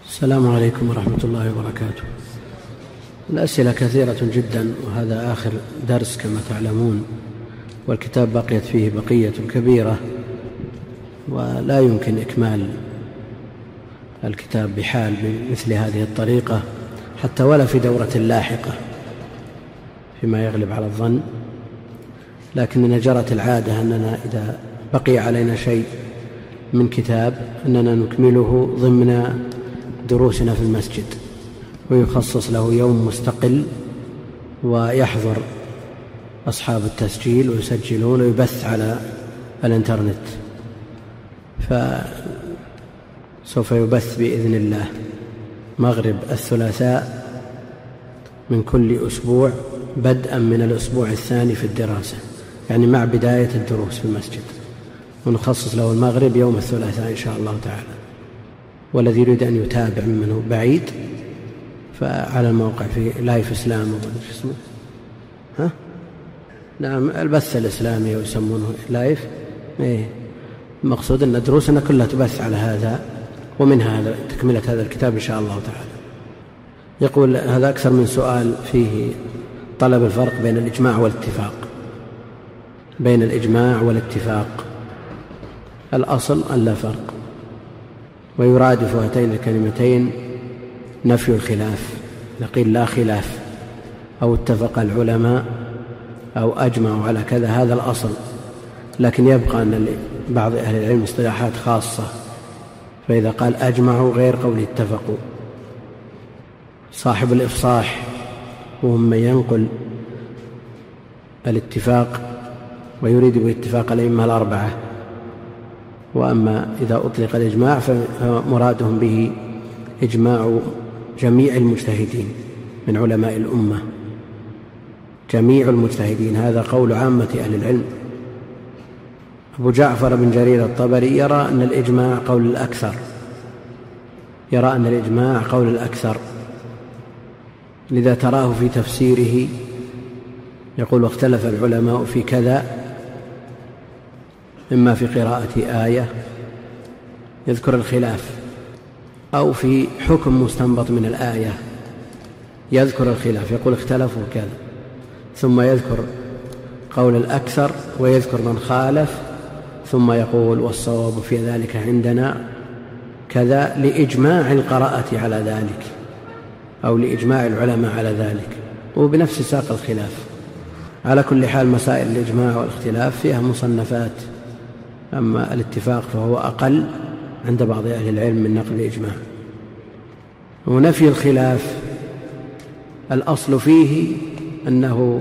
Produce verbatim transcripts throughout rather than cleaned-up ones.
السلام عليكم ورحمة الله وبركاته. الأسئلة كثيرة جدا، وهذا آخر درس كما تعلمون، والكتاب بقيت فيه بقية كبيرة ولا يمكن إكمال الكتاب بحال بمثل هذه الطريقة حتى ولا في دورة لاحقة فيما يغلب على الظن. لكننا جرت العادة أننا إذا بقي علينا شيء من كتاب أننا نكمله ضمن دروسنا في المسجد، ويخصص له يوم مستقل ويحضر أصحاب التسجيل ويسجلون ويبث على الانترنت، فسوف يبث بإذن الله مغرب الثلاثاء من كل أسبوع بدءا من الأسبوع الثاني في الدراسة، يعني مع بداية الدروس في المسجد، ونخصص له المغرب يوم الثلاثاء إن شاء الله تعالى. والذي يريد أن يتابع منه بعيد فعلى الموقع في لايف إسلام اسمه ها نعم البث الإسلامي ويسمونه لايف. إيه المقصود أن دروسنا كلها تبث على هذا، ومن هذا تكملة هذا الكتاب إن شاء الله تعالى. يقول هذا أكثر من سؤال فيه طلب الفرق بين الإجماع والاتفاق. بين الإجماع والاتفاق الأصل أن لا فرق، ويرادف هاتين الكلمتين نفي الخلاف، نقول لا خلاف أو اتفق العلماء أو أجمعوا على كذا، هذا الأصل. لكن يبقى أن بعض أهل العلم اصطلاحات خاصة، فإذا قال أجمعوا غير قول اتفقوا. صاحب الإفصاح وهم من ينقل الاتفاق ويريد باتفاق الأئمة الأربعة، وأما إذا أطلق الإجماع فمرادهم به إجماع جميع المجتهدين من علماء الأمة، جميع المجتهدين، هذا قول عامة أهل العلم. أبو جعفر بن جرير الطبري يرى أن الإجماع قول الأكثر، يرى أن الإجماع قول الأكثر، لذا تراه في تفسيره يقول واختلف العلماء في كذا، إما في قراءة آية يذكر الخلاف، أو في حكم مستنبط من الآية يذكر الخلاف، يقول اختلفوا كذا، ثم يذكر قول الأكثر ويذكر من خالف، ثم يقول والصواب في ذلك عندنا كذا، لإجماع القراءة على ذلك أو لإجماع العلماء على ذلك، وبنفس ساق الخلاف. على كل حال مسائل الإجماع والاختلاف فيها مصنفات، أما الاتفاق فهو أقل عند بعض أهل العلم من نقل الإجماع. ونفي الخلاف الأصل فيه أنه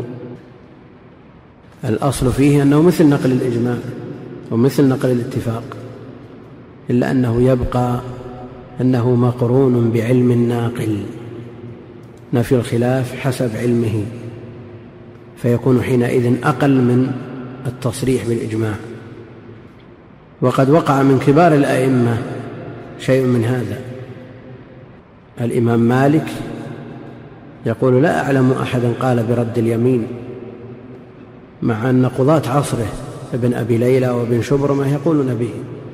الأصل فيه أنه مثل نقل الإجماع ومثل نقل الاتفاق، إلا أنه يبقى أنه مقرون بعلم الناقل، نفي الخلاف حسب علمه، فيكون حينئذ أقل من التصريح بالإجماع. وقد وقع من كبار الأئمة شيء من هذا. الإمام مالك يقول لا أعلم أحدا قال برد اليمين، مع أن قضاة عصره ابن أبي ليلى وابن شبرمة يقولون به.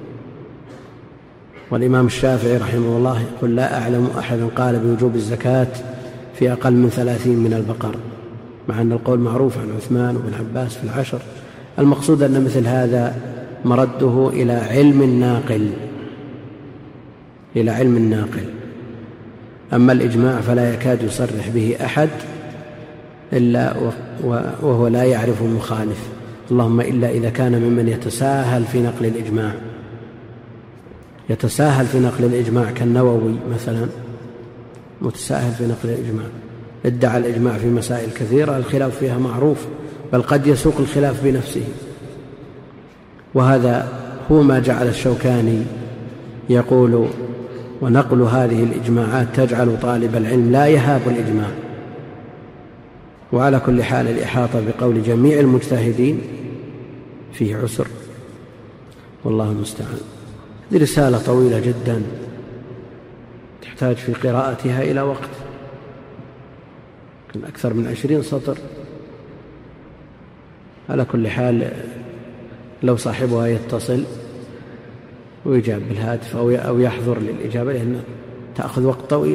والإمام الشافعي رحمه الله يقول لا أعلم أحدا قال بوجوب الزكاة في أقل من ثلاثين من البقر، مع أن القول معروف عن عثمان وابن عباس في العشر. المقصود أن مثل هذا مرده إلى علم الناقل، إلى علم الناقل. أما الإجماع فلا يكاد يصرح به أحد إلا وهو لا يعرف المخالف، اللهم إلا إذا كان ممن يتساهل في نقل الإجماع، يتساهل في نقل الإجماع كالنووي مثلا، متساهل في نقل الإجماع، ادعى الإجماع في مسائل كثيرة الخلاف فيها معروف، بل قد يسوق الخلاف بنفسه. وهذا هو ما جعل الشوكاني يقول ونقل هذه الإجماعات تجعل طالب العلم لا يهاب الإجماع. وعلى كل حال الإحاطة بقول جميع المجتهدين فيه عسر، والله المستعان. هذه رسالة طويلة جدا تحتاج في قراءتها إلى وقت، أكثر من عشرين سطر. على كل حال لو صاحبها يتصل ويجاب بالهاتف أو يحضر للإجابة، لأن تأخذ وقت طويل.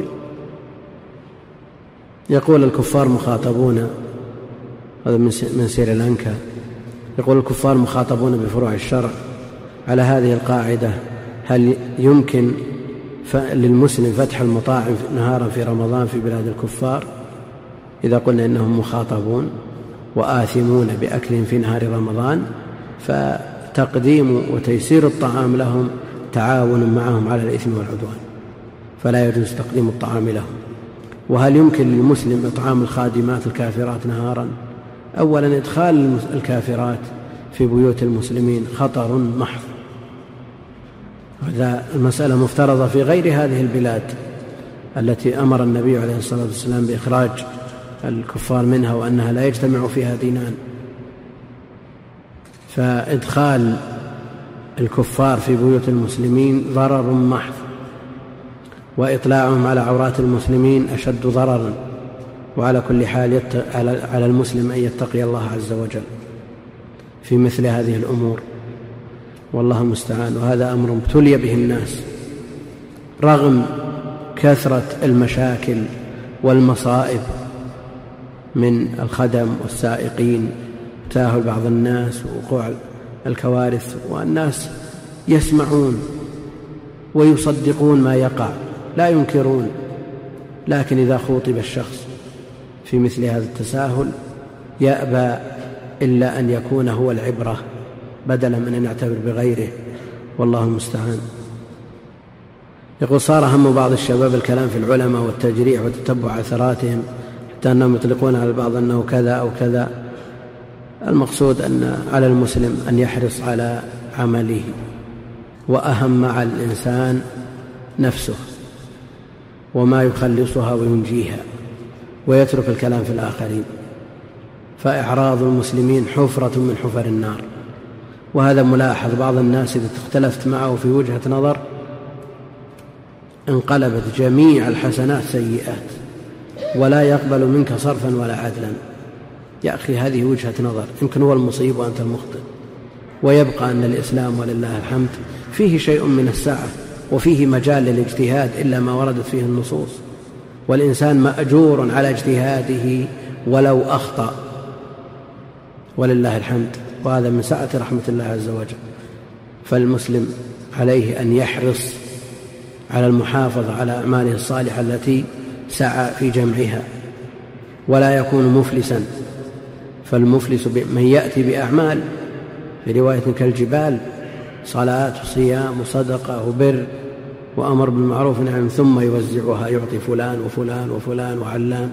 يقول الكفار مخاطبون، هذا من سريلانكا، يقول الكفار مخاطبون بفروع الشرع على هذه القاعدة: هل يمكن للمسلم فتح المطاعم نهارا في رمضان في بلاد الكفار؟ إذا قلنا إنهم مخاطبون وآثمون بأكلهم في نهار رمضان، فتقديم وتيسير الطعام لهم تعاون معهم على الإثم والعدوان، فلا يجوز تقديم الطعام لهم. وهل يمكن للمسلم إطعام الخادمات الكافرات نهارا؟ أولا إدخال الكافرات في بيوت المسلمين خطر محض، هذا المسألة مفترضة في غير هذه البلاد التي أمر النبي عليه الصلاة والسلام بإخراج الكفار منها وأنها لا يجتمع فيها دينان. فإدخال الكفار في بيوت المسلمين ضرر محض، وإطلاعهم على عورات المسلمين أشد ضررا. وعلى كل حال يت... على المسلم أن يتقي الله عز وجل في مثل هذه الأمور، والله المستعان. وهذا أمر ابتلي به الناس رغم كثرة المشاكل والمصائب من الخدم والسائقين، تاهل بعض الناس ووقوع الكوارث، والناس يسمعون ويصدقون ما يقع لا ينكرون. لكن إذا خوطب الشخص في مثل هذا التساهل يأبى إلا أن يكون هو العبرة بدلا من أن يعتبر بغيره، والله المستعان. يقول: صار هم بعض الشباب الكلام في العلماء والتجريح وتتبع أثراتهم حتى أنهم يطلقون على البعض أنه كذا أو كذا. المقصود أن على المسلم أن يحرص على عمله، وأهم على الإنسان نفسه وما يخلصها وينجيها، ويترك الكلام في الآخرين. فإعراض المسلمين حفرة من حفر النار، وهذا ملاحظ. بعض الناس إذا اختلفت معه في وجهة نظر انقلبت جميع الحسنات سيئات، ولا يقبل منك صرفا ولا عدلا. يا أخي هذه وجهة نظر، يمكن هو المصيب وأنت المخطئ. ويبقى أن الإسلام ولله الحمد فيه شيء من السعة وفيه مجال للاجتهاد إلا ما وردت فيه النصوص، والإنسان مأجور على اجتهاده ولو أخطأ، ولله الحمد. وهذا من سعة رحمة الله عز وجل. فالمسلم عليه أن يحرص على المحافظة على أعماله الصالحة التي سعى في جمعها، ولا يكون مفلسا. فالمفلس من يأتي بأعمال في رواية كالجبال: صلاة وصيام وصدقة وبر وأمر بالمعروف ونهي، ثم يوزعها يعطي فلان وفلان وفلان وعلان،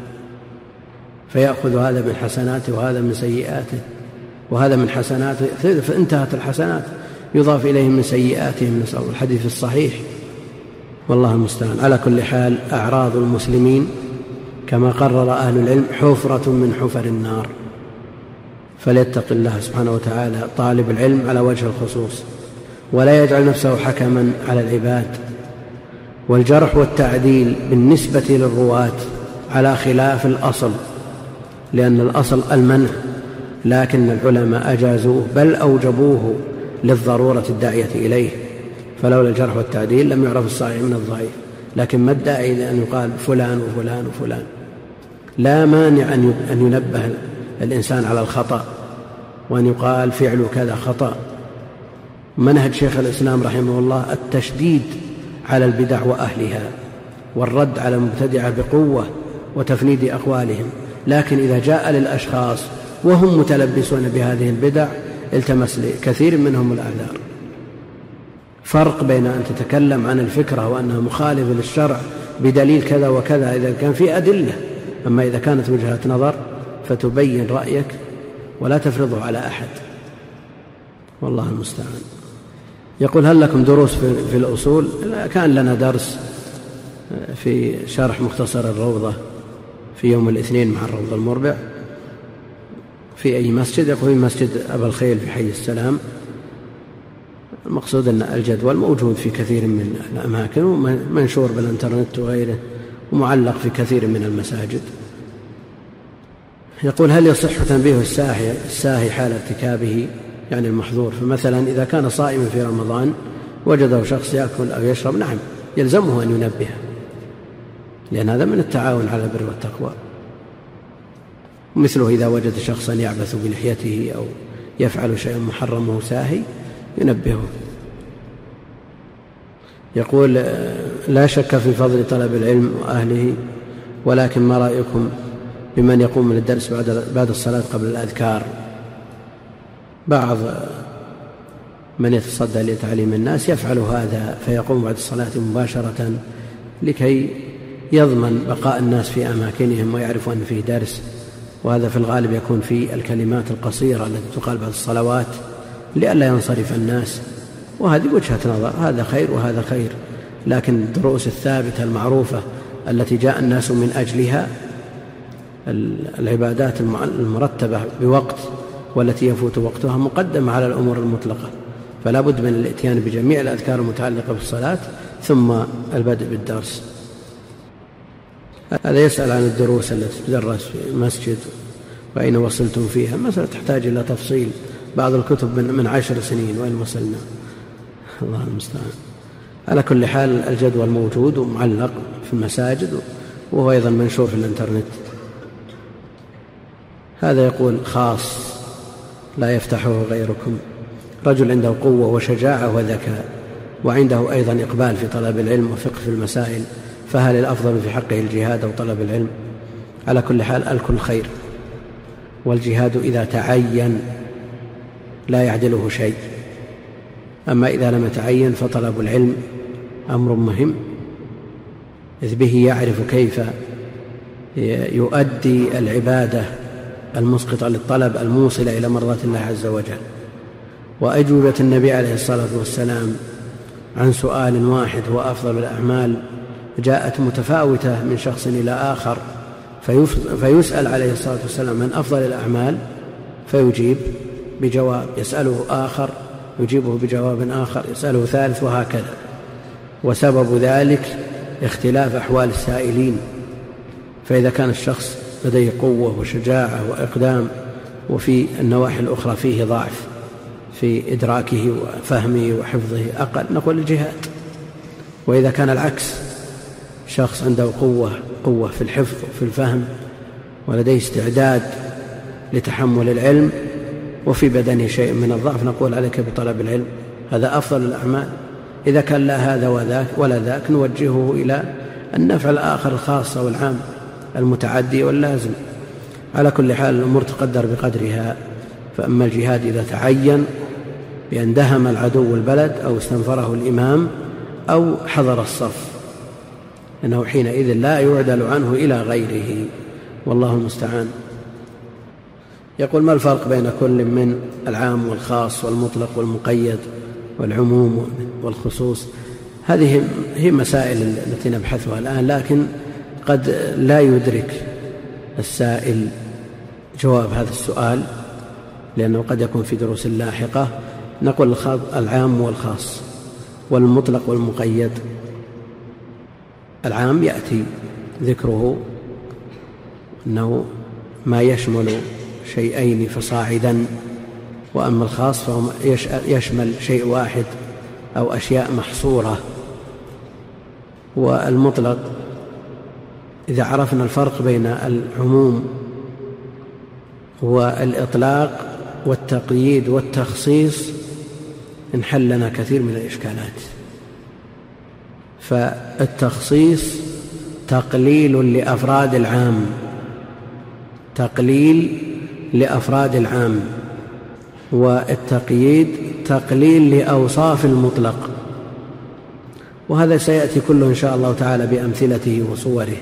فيأخذ هذا من حسناته وهذا من سيئاته وهذا من حسناته، فانتهت الحسنات يضاف إليهم من سيئاتهم، نسأل الحديث الصحيح، والله المستعان. على كل حال أعراض المسلمين كما قرر أهل العلم حفرة من حفر النار، فليتق الله سبحانه وتعالى طالب العلم على وجه الخصوص، ولا يجعل نفسه حكما على العباد. والجرح والتعديل بالنسبة للرواة على خلاف الأصل، لأن الأصل المنع، لكن العلماء أجازوه بل أوجبوه للضرورة الداعية إليه. فلولا الجرح والتعديل لم يعرف الصحيح من الضعيف. لكن ما الداعي لأن يقال فلان وفلان وفلان؟ لا مانع أن ينبه الإنسان على الخطأ، وأن يقال فعل كذا خطأ. منهج شيخ الإسلام رحمه الله التشديد على البدع وأهلها، والرد على المبتدعة بقوة وتفنيد أقوالهم. لكن إذا جاء للأشخاص وهم متلبسون بهذه البدع التمس لكثير منهم الأعذار. فرق بين أن تتكلم عن الفكرة وأنها مخالفة للشرع بدليل كذا وكذا إذا كان في أدلة، أما إذا كانت وجهة نظر فتبين رأيك ولا تفرضه على أحد، والله المستعان. يقول: هل لكم دروس في الأصول؟ كان لنا درس في شرح مختصر الروضة في يوم الاثنين مع الروضة المربع في أي مسجد. يقول: في مسجد أبا الخيل في حي السلام. المقصود أن الجدول موجود في كثير من الأماكن ومنشور بالإنترنت وغيره ومعلق في كثير من المساجد. يقول: هل يصح تنبيه الساهي الساهي حال ارتكابه، يعني المحظور؟ فمثلا إذا كان صائما في رمضان وجده شخص يأكل أو يشرب، نعم يلزمه أن ينبه، لأن هذا من التعاون على البر والتقوى. مثله إذا وجد شخصا يعبث بلحيته أو يفعل شيئا محرم وهو ساهي ينبهه. يقول: لا شك في فضل طلب العلم وأهله، ولكن ما رأيكم بمن يقوم من الدرس بعد الصلاة قبل الأذكار؟ بعض من يتصدى لتعليم الناس يفعل هذا، فيقوم بعد الصلاة مباشرة لكي يضمن بقاء الناس في أماكنهم ويعرفوا أن فيه درس، وهذا في الغالب يكون في الكلمات القصيرة التي تقال بعد الصلوات لئلا ينصرف الناس، وهذه وجهة نظر، هذا خير وهذا خير. لكن الدروس الثابتة المعروفة التي جاء الناس من أجلها، العبادات المرتبة بوقت والتي يفوت وقتها، مقدمة على الأمور المطلقة، فلا بد من الاتيان بجميع الأذكار المتعلقة بالصلاة ثم البدء بالدرس. هذا يسأل عن الدروس التي تدرس في المسجد وأين وصلتم فيها، مسألة تحتاج إلى تفصيل. بعض الكتب من, من عشر سنين وين وصلنا، الله المستعان. على كل حال الجدول موجود ومعلق في المساجد، وهو أيضا منشور في الإنترنت. هذا يقول: خاص لا يفتحه غيركم، رجل عنده قوة وشجاعة وذكاء، وعنده أيضا إقبال في طلب العلم وفقه في المسائل، فهل الأفضل في حقه الجهاد أو طلب العلم؟ على كل حال الكل خير، والجهاد إذا تعين لا يعدله شيء، أما إذا لم يتعين فطلب العلم أمر مهم، إذ به يعرف كيف يؤدي العبادة المسقطة للطلب الموصلة إلى مرضاة الله عز وجل. وأجوبة النبي عليه الصلاة والسلام عن سؤال واحد هو أفضل الأعمال جاءت متفاوتة من شخص إلى آخر، فيسأل عليه الصلاة والسلام من أفضل الأعمال فيجيب بجواب، يسأله آخر يجيبه بجواب آخر، يسأله ثالث، وهكذا. وسبب ذلك اختلاف أحوال السائلين، فإذا كان الشخص لديه قوة وشجاعة وإقدام، وفي النواحي الأخرى فيه ضعف في إدراكه وفهمه وحفظه أقل، نقول الجهاد. وإذا كان العكس، شخص عنده قوة قوة في الحفظ وفي الفهم ولديه استعداد لتحمل العلم، وفي بدنه شيء من الضعف، نقول عليك بطلب العلم، هذا أفضل الأعمال. إذا كان لا هذا وذاك ولا ذاك نوجهه إلى النفع الآخر الخاص والعام المتعدي واللازم. على كل حال الأمور تقدر بقدرها. فأما الجهاد إذا تعين بأن دهم العدو البلد أو استنفره الإمام أو حضر الصف، إنه حينئذ لا يعدل عنه إلى غيره، والله المستعان. يقول: ما الفرق بين كل من العام والخاص والمطلق والمقيد والعموم والخصوص؟ هذه هي مسائل التي نبحثها الآن، لكن قد لا يدرك السائل جواب هذا السؤال لأنه قد يكون في دروس لاحقة. نقول العام والخاص والمطلق والمقيد. العام يأتي ذكره أنه ما يشمل شيئين فصاعدا، وأما الخاص فهو يشمل شيء واحد أو أشياء محصورة. والمطلق إذا عرفنا الفرق بين العموم والإطلاق والتقييد والتخصيص انحل لنا كثير من الإشكالات. فالتخصيص تقليل لأفراد العام، تقليل لأفراد العام، والتقييد تقليل لأوصاف المطلق، وهذا سيأتي كله إن شاء الله تعالى بأمثلته وصوره.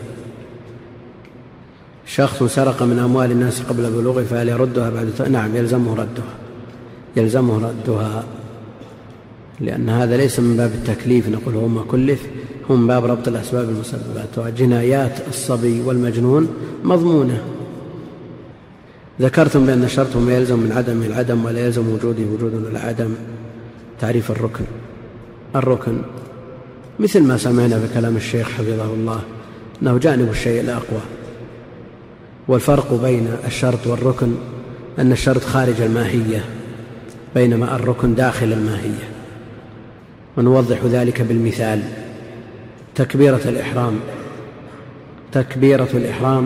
شخص سرق من أموال الناس قبل بلوغه فهل يردها بعد؟ نعم، يلزمه ردها، يلزمه ردها، لأن هذا ليس من باب التكليف، نقول هو ما كلف، هو من باب ربط الأسباب المسببات. وجنايات الصبي والمجنون مضمونة. ذكرتم بأن الشرط ما يلزم من عدمه العدم ولا يلزم وجوده وجود ولا عدم. تعريف الركن: الركن مثل ما سمعنا بكلام الشيخ حفظه الله أنه جانب الشيء الأقوى. والفرق بين الشرط والركن أن الشرط خارج الماهية بينما الركن داخل الماهية. ونوضح ذلك بالمثال: تكبيرة الإحرام تكبيرة الإحرام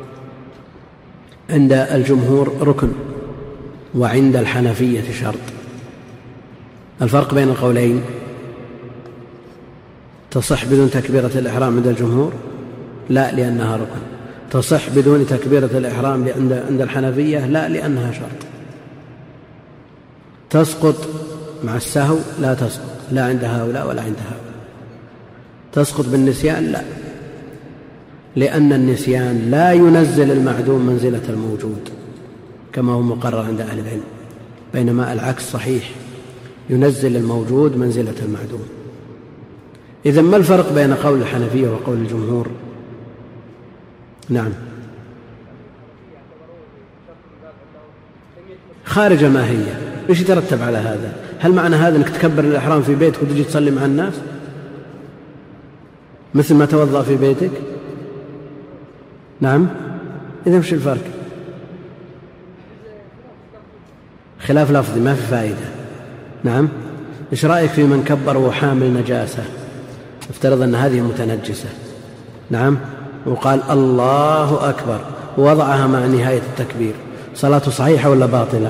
عند الجمهور ركن، وعند الحنفية شرط. الفرق بين القولين: تصح بدون تكبيرة الإحرام عند الجمهور؟ لا، لأنها ركن. تصح بدون تكبيرة الإحرام عند الحنفية؟ لا، لأنها شرط. تسقط مع السهو؟ لا تسقط، لا عند هؤلاء ولا عند هؤلاء. تسقط بالنسيان؟ لا، لأن النسيان لا ينزل المعدوم منزلة الموجود كما هو مقرر عند أهل العلم، بينما العكس صحيح، ينزل الموجود منزلة المعدوم. إذن ما الفرق بين قول الحنفية وقول الجمهور؟ نعم، خارج الماهية. إيش يترتب على هذا؟ هل معنى هذا أنك تكبر الإحرام في بيتك وتجي تصلي مع الناس مثل ما توضأ في بيتك؟ نعم. إذن وش الفرق؟ خلاف لفظي ما في فائدة. نعم. إيش رأيك في من كبر وحامل نجاسة؟ افترض أن هذه متنجسة، نعم، وقال الله أكبر ووضعها مع نهاية التكبير، صلاته صحيحة ولا باطلة؟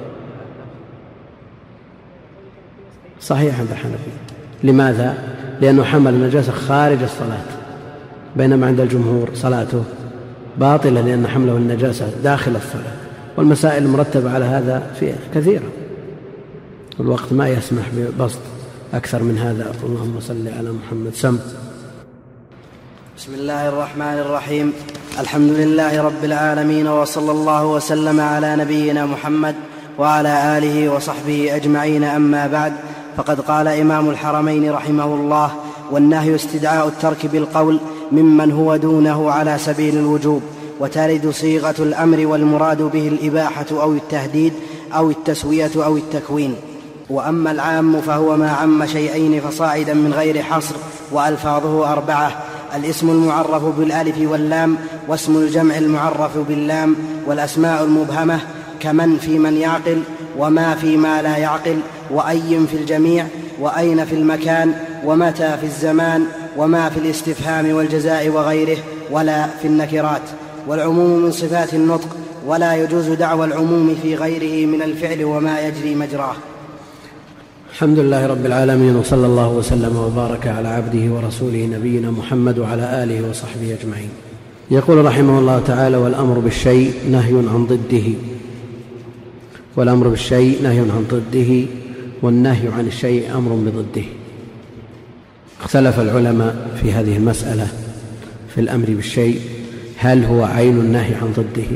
صحيحة عند الحنفية. لماذا؟ لأنه حمل النجاسة خارج الصلاة، بينما عند الجمهور صلاته باطلة لأن حمله النجاسة داخل الصلاة. والمسائل المرتبة على هذا فيها كثيرة، والوقت ما يسمح ببسط أكثر من هذا. اللهم صل على محمد. سم. بسم الله الرحمن الرحيم. الحمد لله رب العالمين، وصلى الله وسلم على نبينا محمد وعلى آله وصحبه أجمعين. أما بعد، فقد قال إمام الحرمين رحمه الله: والنهي استدعاء الترك بالقول ممن هو دونه على سبيل الوجوب، وترد صيغة الأمر والمراد به الإباحة أو التهديد أو التسوية أو التكوين. وأما العام فهو ما عم شيئين فصاعدا من غير حصر، وألفاظه أربعة: الاسم المعرف بالألف واللام، واسم الجمع المعرف باللام، والأسماء المبهمة كمن في من يعقل، وما في ما لا يعقل، وأي في الجميع، وأين في المكان، ومتى في الزمان، وما في الاستفهام والجزاء وغيره، ولا في النكرات. والعموم من صفات النطق، ولا يجوز دعوى العموم في غيره من الفعل وما يجري مجراه. الحمد لله رب العالمين، وصلى الله وسلم وبارك على عبده ورسوله نبينا محمد وعلى آله وصحبه أجمعين. يقول رحمه الله تعالى: والأمر بالشيء نهي عن ضده. والأمر بالشيء نهي عن ضده، والنهي عن الشيء أمر بضده. اختلف العلماء في هذه المسألة في الأمر بالشيء، هل هو عين النهي عن ضده؟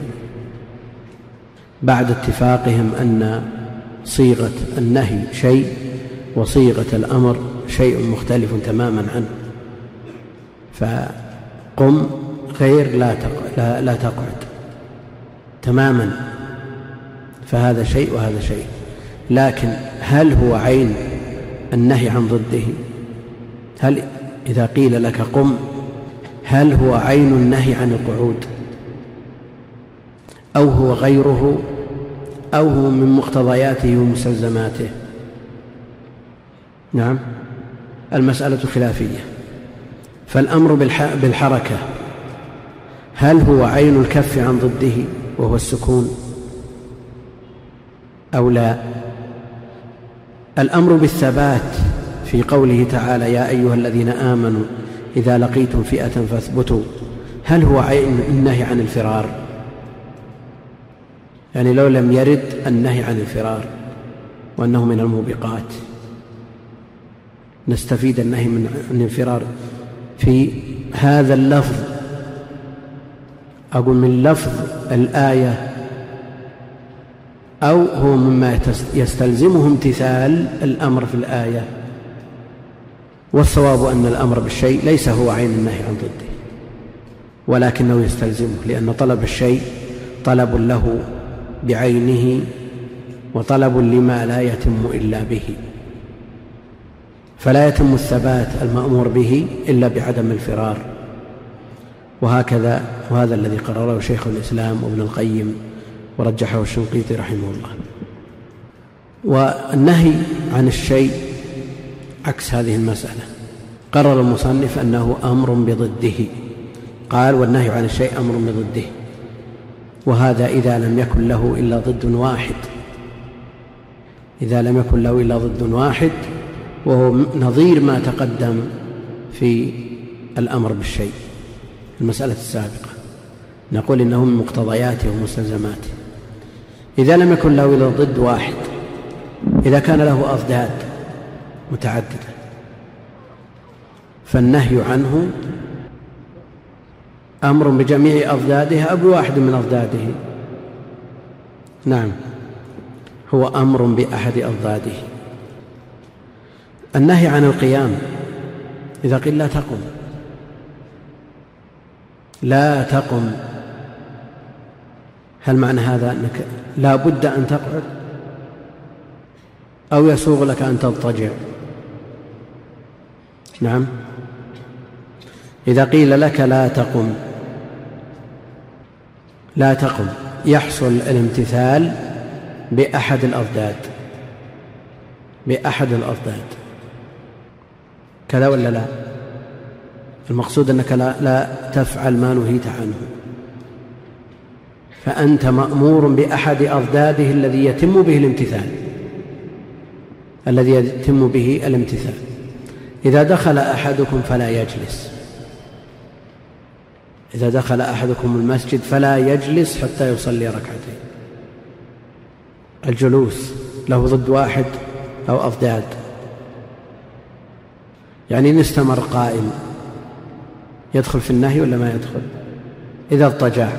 بعد اتفاقهم أن صيغة النهي شيء وصيغة الأمر شيء مختلف تماما عنه، فقم غير لا تقعد, لا, لا تقعد تماما، فهذا شيء وهذا شيء. لكن هل هو عين النهي عن ضده؟ هل إذا قيل لك قم، هل هو عين النهي عن القعود، أو هو غيره، أو هو من مقتضياته ومستلزماته؟ نعم، المسألة خلافية. فالأمر بالحركة هل هو عين الكف عن ضده وهو السكون أو لا؟ الأمر بالثبات في قوله تعالى: يا أيها الذين آمنوا إذا لقيتم فئة فاثبتوا، هل هو عين النهي عن الفرار؟ يعني لو لم يرد النهي عن الفرار وأنه من الموبقات، نستفيد النهي من الفرار في هذا اللفظ، أقول من لفظ الآية، أو هو مما يستلزمه امتثال الأمر في الآية. والصواب أن الأمر بالشيء ليس هو عين النهي عن ضده، ولكنه يستلزمه، لأن طلب الشيء طلب له بعينه وطلب لما لا يتم إلا به، فلا يتم الثبات المأمور به إلا بعدم الفرار. وهكذا، وهذا الذي قرره شيخ الإسلام وابن القيم ورجحه الشنقيطي رحمه الله. والنهي عن الشيء عكس هذه المسألة، قرر المصنف أنه أمر بضده، قال والنهي عن الشيء أمر بضده، وهذا إذا لم يكن له إلا ضد واحد، إذا لم يكن له إلا ضد واحد، وهو نظير ما تقدم في الأمر بالشيء المسألة السابقة، نقول إنه من مقتضياته ومستلزماته. إذا لم يكن له إلا ضد واحد، إذا كان له أضداد متعددة فالنهي عنه أمر بجميع أضداده أو بواحد من أضداده. نعم، هو أمر بأحد أضداده. النهي عن القيام إذا قيل لا تقم، لا تقم، هل معنى هذا أنك لا بد أن تقعد أو يسوغ لك أن تضطجع؟ نعم، إذا قيل لك لا تقم لا تقم يحصل الامتثال بأحد الأضداد، بأحد الأضداد، كذا ولا لا؟ المقصود أنك لا, لا تفعل ما نهيت عنه، فأنت مأمور بأحد أضداده الذي يتم به الامتثال، الذي يتم به الامتثال. إذا دخل أحدكم فلا يجلس، إذا دخل أحدكم المسجد فلا يجلس حتى يصلي ركعتين. الجلوس له ضد واحد أو أضداد، يعني إن استمر قائم يدخل في النهي ولا ما يدخل؟ إذا اضطجع،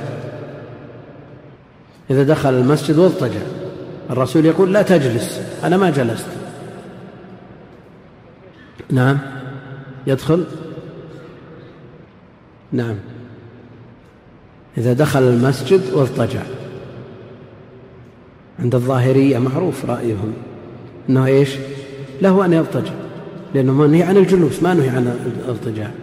إذا دخل المسجد واضطجع، الرسول يقول لا تجلس، أنا ما جلست. نعم، يدخل. نعم، إذا دخل المسجد واضطجع. عند الظاهرية معروف رأيهم أنه إيش؟ له أن يضطجع، لأنه منهي عن الجلوس، ما نهي عن الاضطجاع.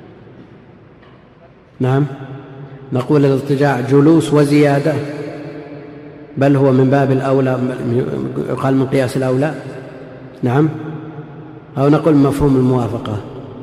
نعم، نقول الاضطجاع جلوس وزيادة، بل هو من باب الأولى، يقال من قياس الأولى. نعم، أو نقول مفهوم الموافقة.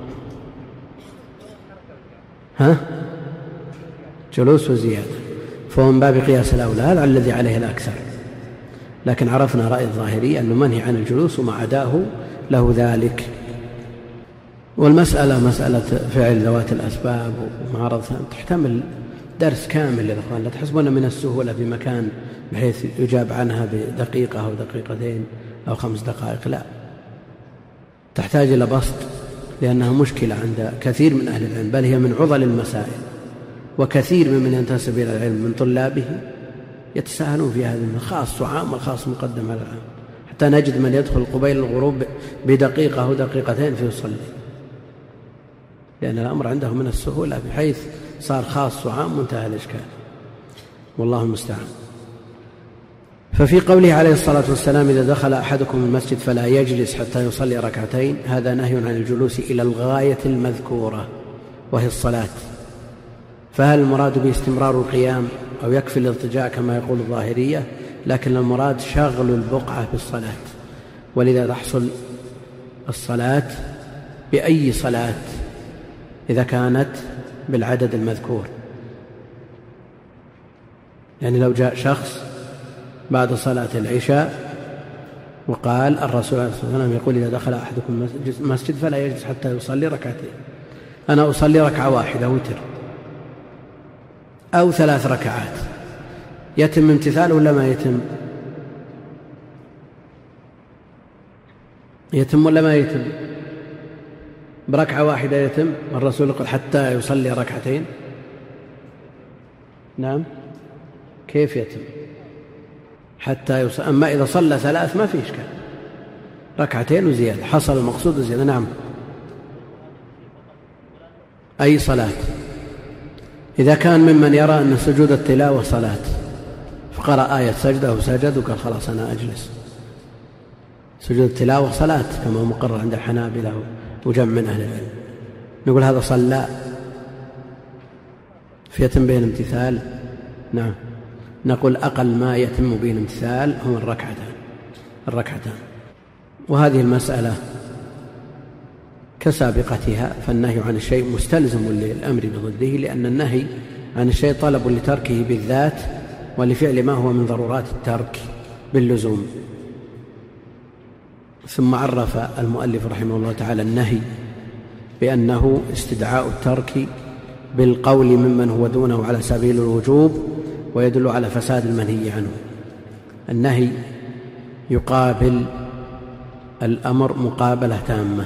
ها؟ جلوس وزيادة، فهو من باب قياس الأولى، هذا الذي عليه الأكثر، لكن عرفنا رأي الظاهري أنه منهي عن الجلوس وما عداه له ذلك. والمسألة مسألة فعل ذوات الأسباب ومعارضة تحتمل درس كامل يا أخوان، لا تحسبون من السهولة في مكان بحيث يجاب عنها بدقيقة أو دقيقتين أو خمس دقائق، لا، تحتاج إلى بسط، لأنها مشكلة عند كثير من أهل العلم، بل هي من عضل المسائل، وكثير ممن ينتسب إلى العلم من طلابه يتساهلون في هذا، خاص وعام والخاص مقدم على العام، حتى نجد من يدخل قبيل الغروب بدقيقة أو دقيقتين فيصلي، لأن الأمر عنده من السهولة بحيث صار خاص وعام منتهى الإشكال، والله المستعان. ففي قوله عليه الصلاة والسلام إذا دخل أحدكم المسجد فلا يجلس حتى يصلي ركعتين، هذا نهي عن الجلوس إلى الغاية المذكورة وهي الصلاة. فهل المراد باستمرار القيام أو يكفي الاضطجاع كما يقول الظاهرية؟ لكن المراد شغل البقعة بالصلاة، ولذا تحصل الصلاة بأي صلاة إذا كانت بالعدد المذكور. يعني لو جاء شخص بعد صلاة العشاء وقال الرسول عليه الصلاة والسلام يقول إذا دخل أحدكم المسجد فلا يجلس حتى يصلي ركعتين، أنا أصلي ركعة واحدة وتر أو ثلاث ركعات، يتم امتثاله ولا ما يتم؟ يتم ولا ما يتم؟ بركعة واحدة يتم، الرسول يقول حتى يصلي ركعتين. نعم، كيف يتم؟ حتى يصلي. أما إذا صلى ثلاث ما في إشكال، ركعتين وزيادة، حصل المقصود زيادة. نعم، أي صلاة. إذا كان ممن يرى أن سجود التلاوة صلاة فقرأ آية سجدة وسجد وقال خلاص أنا أجلس، سجود التلاوة صلاة كما مقرر عند الحنابلة وجمع من أهل العلم، نقول هذا صلى فيتم به الامتثال. نعم، نقول أقل ما يتم به الامتثال هو الركعتان الركعتان وهذه المسألة كسابقتها، فالنهي عن الشيء مستلزم للأمر بضده، لأن النهي عن الشيء طلب لتركه بالذات ولفعل ما هو من ضرورات الترك باللزوم. ثم عرف المؤلف رحمه الله تعالى النهي بأنه استدعاء الترك بالقول ممن هو دونه على سبيل الوجوب، ويدل على فساد المنهي عنه. النهي يقابل الأمر مقابلة تامة،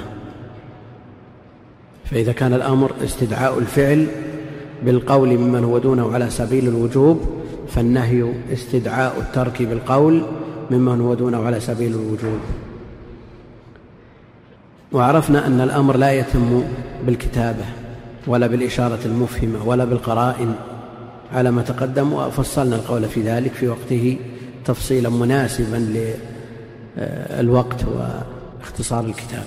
فإذا كان الأمر استدعاء الفعل بالقول ممن هو دونه على سبيل الوجوب، فالنهي استدعاء الترك بالقول ممن هو دونه على سبيل الوجوب. وعرفنا أن الأمر لا يتم بالكتابة ولا بالإشارة المفهمة ولا بالقرائن على ما تقدم، وفصلنا القول في ذلك في وقته تفصيلا مناسبا للوقت واختصار الكتاب.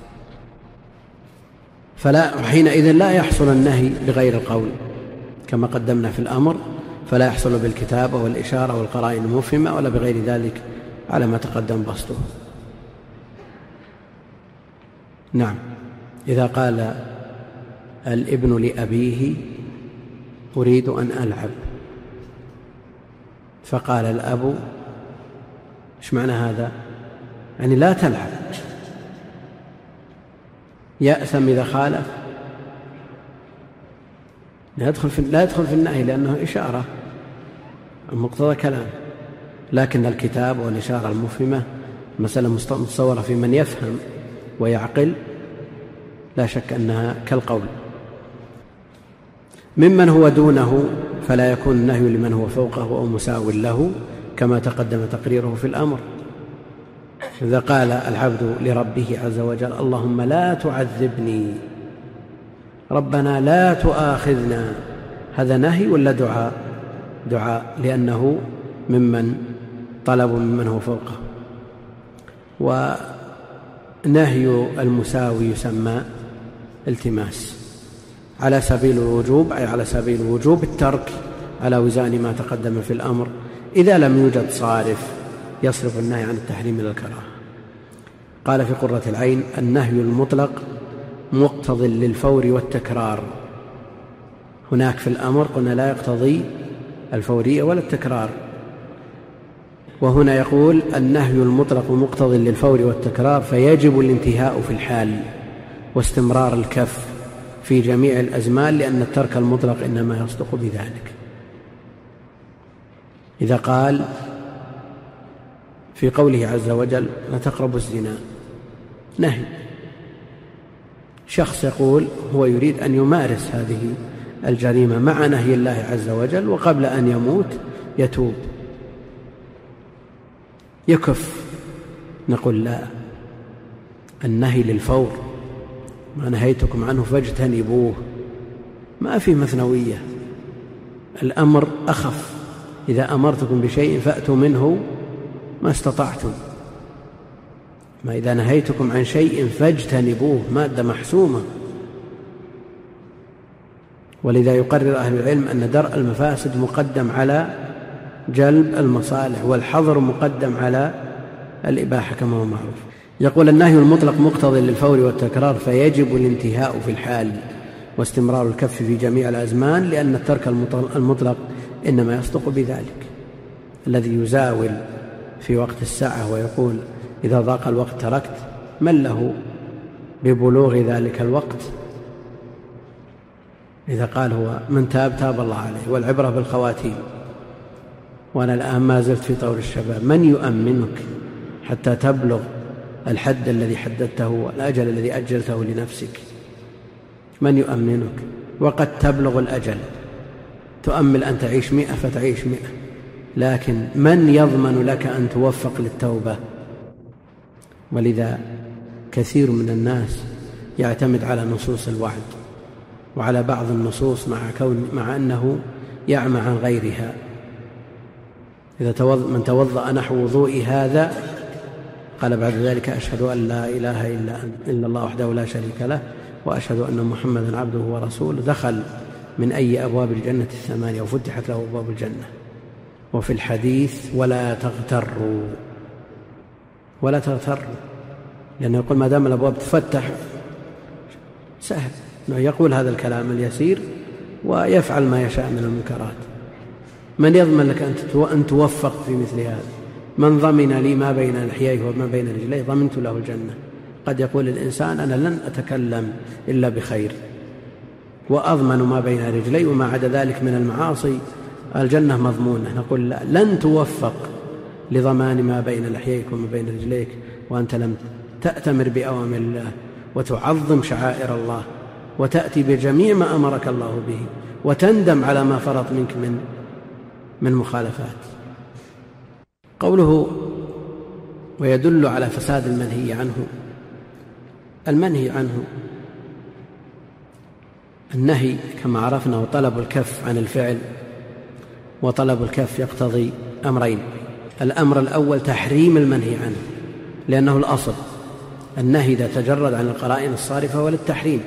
فلا حينئذ لا يحصل النهي بغير القول كما قدمنا في الأمر، فلا يحصل بالكتابة والإشارة والقرائن المفهمة ولا بغير ذلك على ما تقدم بسطه. نعم، إذا قال الابن لأبيه أريد أن ألعب، فقال الأب إيش معنى هذا؟ يعني لا تلعب، يأثم إذا خالف، لا يدخل في, لا يدخل في النهي لأنه إشارة مقتضى كلام. لكن الكتاب والإشارة المفهمة مسألة متصورة في من يفهم ويعقل، لا شك أنها كالقول. ممن هو دونه فلا يكون النهي لمن هو فوقه أو مساو له كما تقدم تقريره في الأمر. إذا قال العبد لربه عز وجل اللهم لا تعذبني، ربنا لا تؤاخذنا، هذا نهي ولا دعاء؟ دعاء، لأنه ممن طلب ممن هو فوقه. ونهي المساوي يسمى التماس على سبيل الوجوب، أي على سبيل الوجوب الترك على وزان ما تقدم في الأمر، إذا لم يوجد صارف يصرف النهي عن التحريم إلى الكراهة. قال في قرة العين النهي المطلق مقتض للفور والتكرار. هناك في الأمر قلنا لا يقتضي الفورية ولا التكرار، وهنا يقول النهي المطلق مقتض للفور والتكرار، فيجب الانتهاء في الحال واستمرار الكف في جميع الأزمان، لأن الترك المطلق إنما يصدق بذلك. إذا قال في قوله عز وجل لا تقربوا الزنا، نهي، شخص يقول هو يريد أن يمارس هذه الجريمة مع نهي الله عز وجل، وقبل أن يموت يتوب يكف، نقول لا، النهي للفور، ما نهيتكم عنه فاجتنبوه، ما في مثنوية، الأمر أخف، إذا أمرتكم بشيء فأتوا منه ما استطعتم، ما إذا نهيتكم عن شيء فاجتنبوه، مادة محسومة. ولذا يقرر أهل العلم أن درء المفاسد مقدم على جلب المصالح، والحظر مقدم على الإباحة كما هو معروف. يقول النهي المطلق مقتضي للفور والتكرار، فيجب الانتهاء في الحال واستمرار الكف في جميع الأزمان، لأن الترك المطلق إنما يصدق بذلك. الذي يزاول في وقت الساعة ويقول إذا ضاق الوقت تركت، من له ببلوغ ذلك الوقت؟ إذا قال هو من تاب تاب الله عليه، والعبرة بالخواتيم، وأنا الآن ما زلت في طور الشباب، من يؤمنك حتى تبلغ الحد الذي حددته والأجل الذي أجلته لنفسك؟ من يؤمنك؟ وقد تبلغ الأجل، تؤمل أن تعيش مئة فتعيش مئة، لكن من يضمن لك أن توفق للتوبة؟ ولذا كثير من الناس يعتمد على نصوص الوعد وعلى بعض النصوص مع, كون مع أنه يعمى عن غيرها. إذا توض... من توضأ نحو وضوء هذا قال بعد ذلك أشهد أن لا إله إلا, إلا الله وحده لا شريك له وأشهد أن محمدا عبده ورسوله، دخل من أي أبواب الجنة الثمانية وفتحت له أبواب الجنة. وفي الحديث ولا تغتروا، ولا تغتروا، لأنه يقول ما دام الأبواب تفتح سهل أنه يقول هذا الكلام اليسير ويفعل ما يشاء من المنكرات. من يضمن لك أن توفق في مثل هذا؟ من ضمن لي ما بين لحييه وما بين رجليه ضمنت له الجنة. قد يقول الإنسان أنا لن أتكلم إلا بخير وأضمن ما بين رجلي وما عدا ذلك من المعاصي الجنة مضمونة. نقول لا، لن توفق لضمان ما بين لحييك وما بين رجليك وأنت لم تأتمر بأوامر الله وتعظم شعائر الله وتأتي بجميع ما أمرك الله به وتندم على ما فرط منك من من مخالفات. قوله ويدل على فساد المنهي عنه. المنهي عنه النهي كما عرفنا وطلب الكف عن الفعل، وطلب الكف يقتضي أمرين. الأمر الأول تحريم المنهي عنه لأنه الأصل. النهي إذا تجرد عن القرائن الصارفة وللتحريم.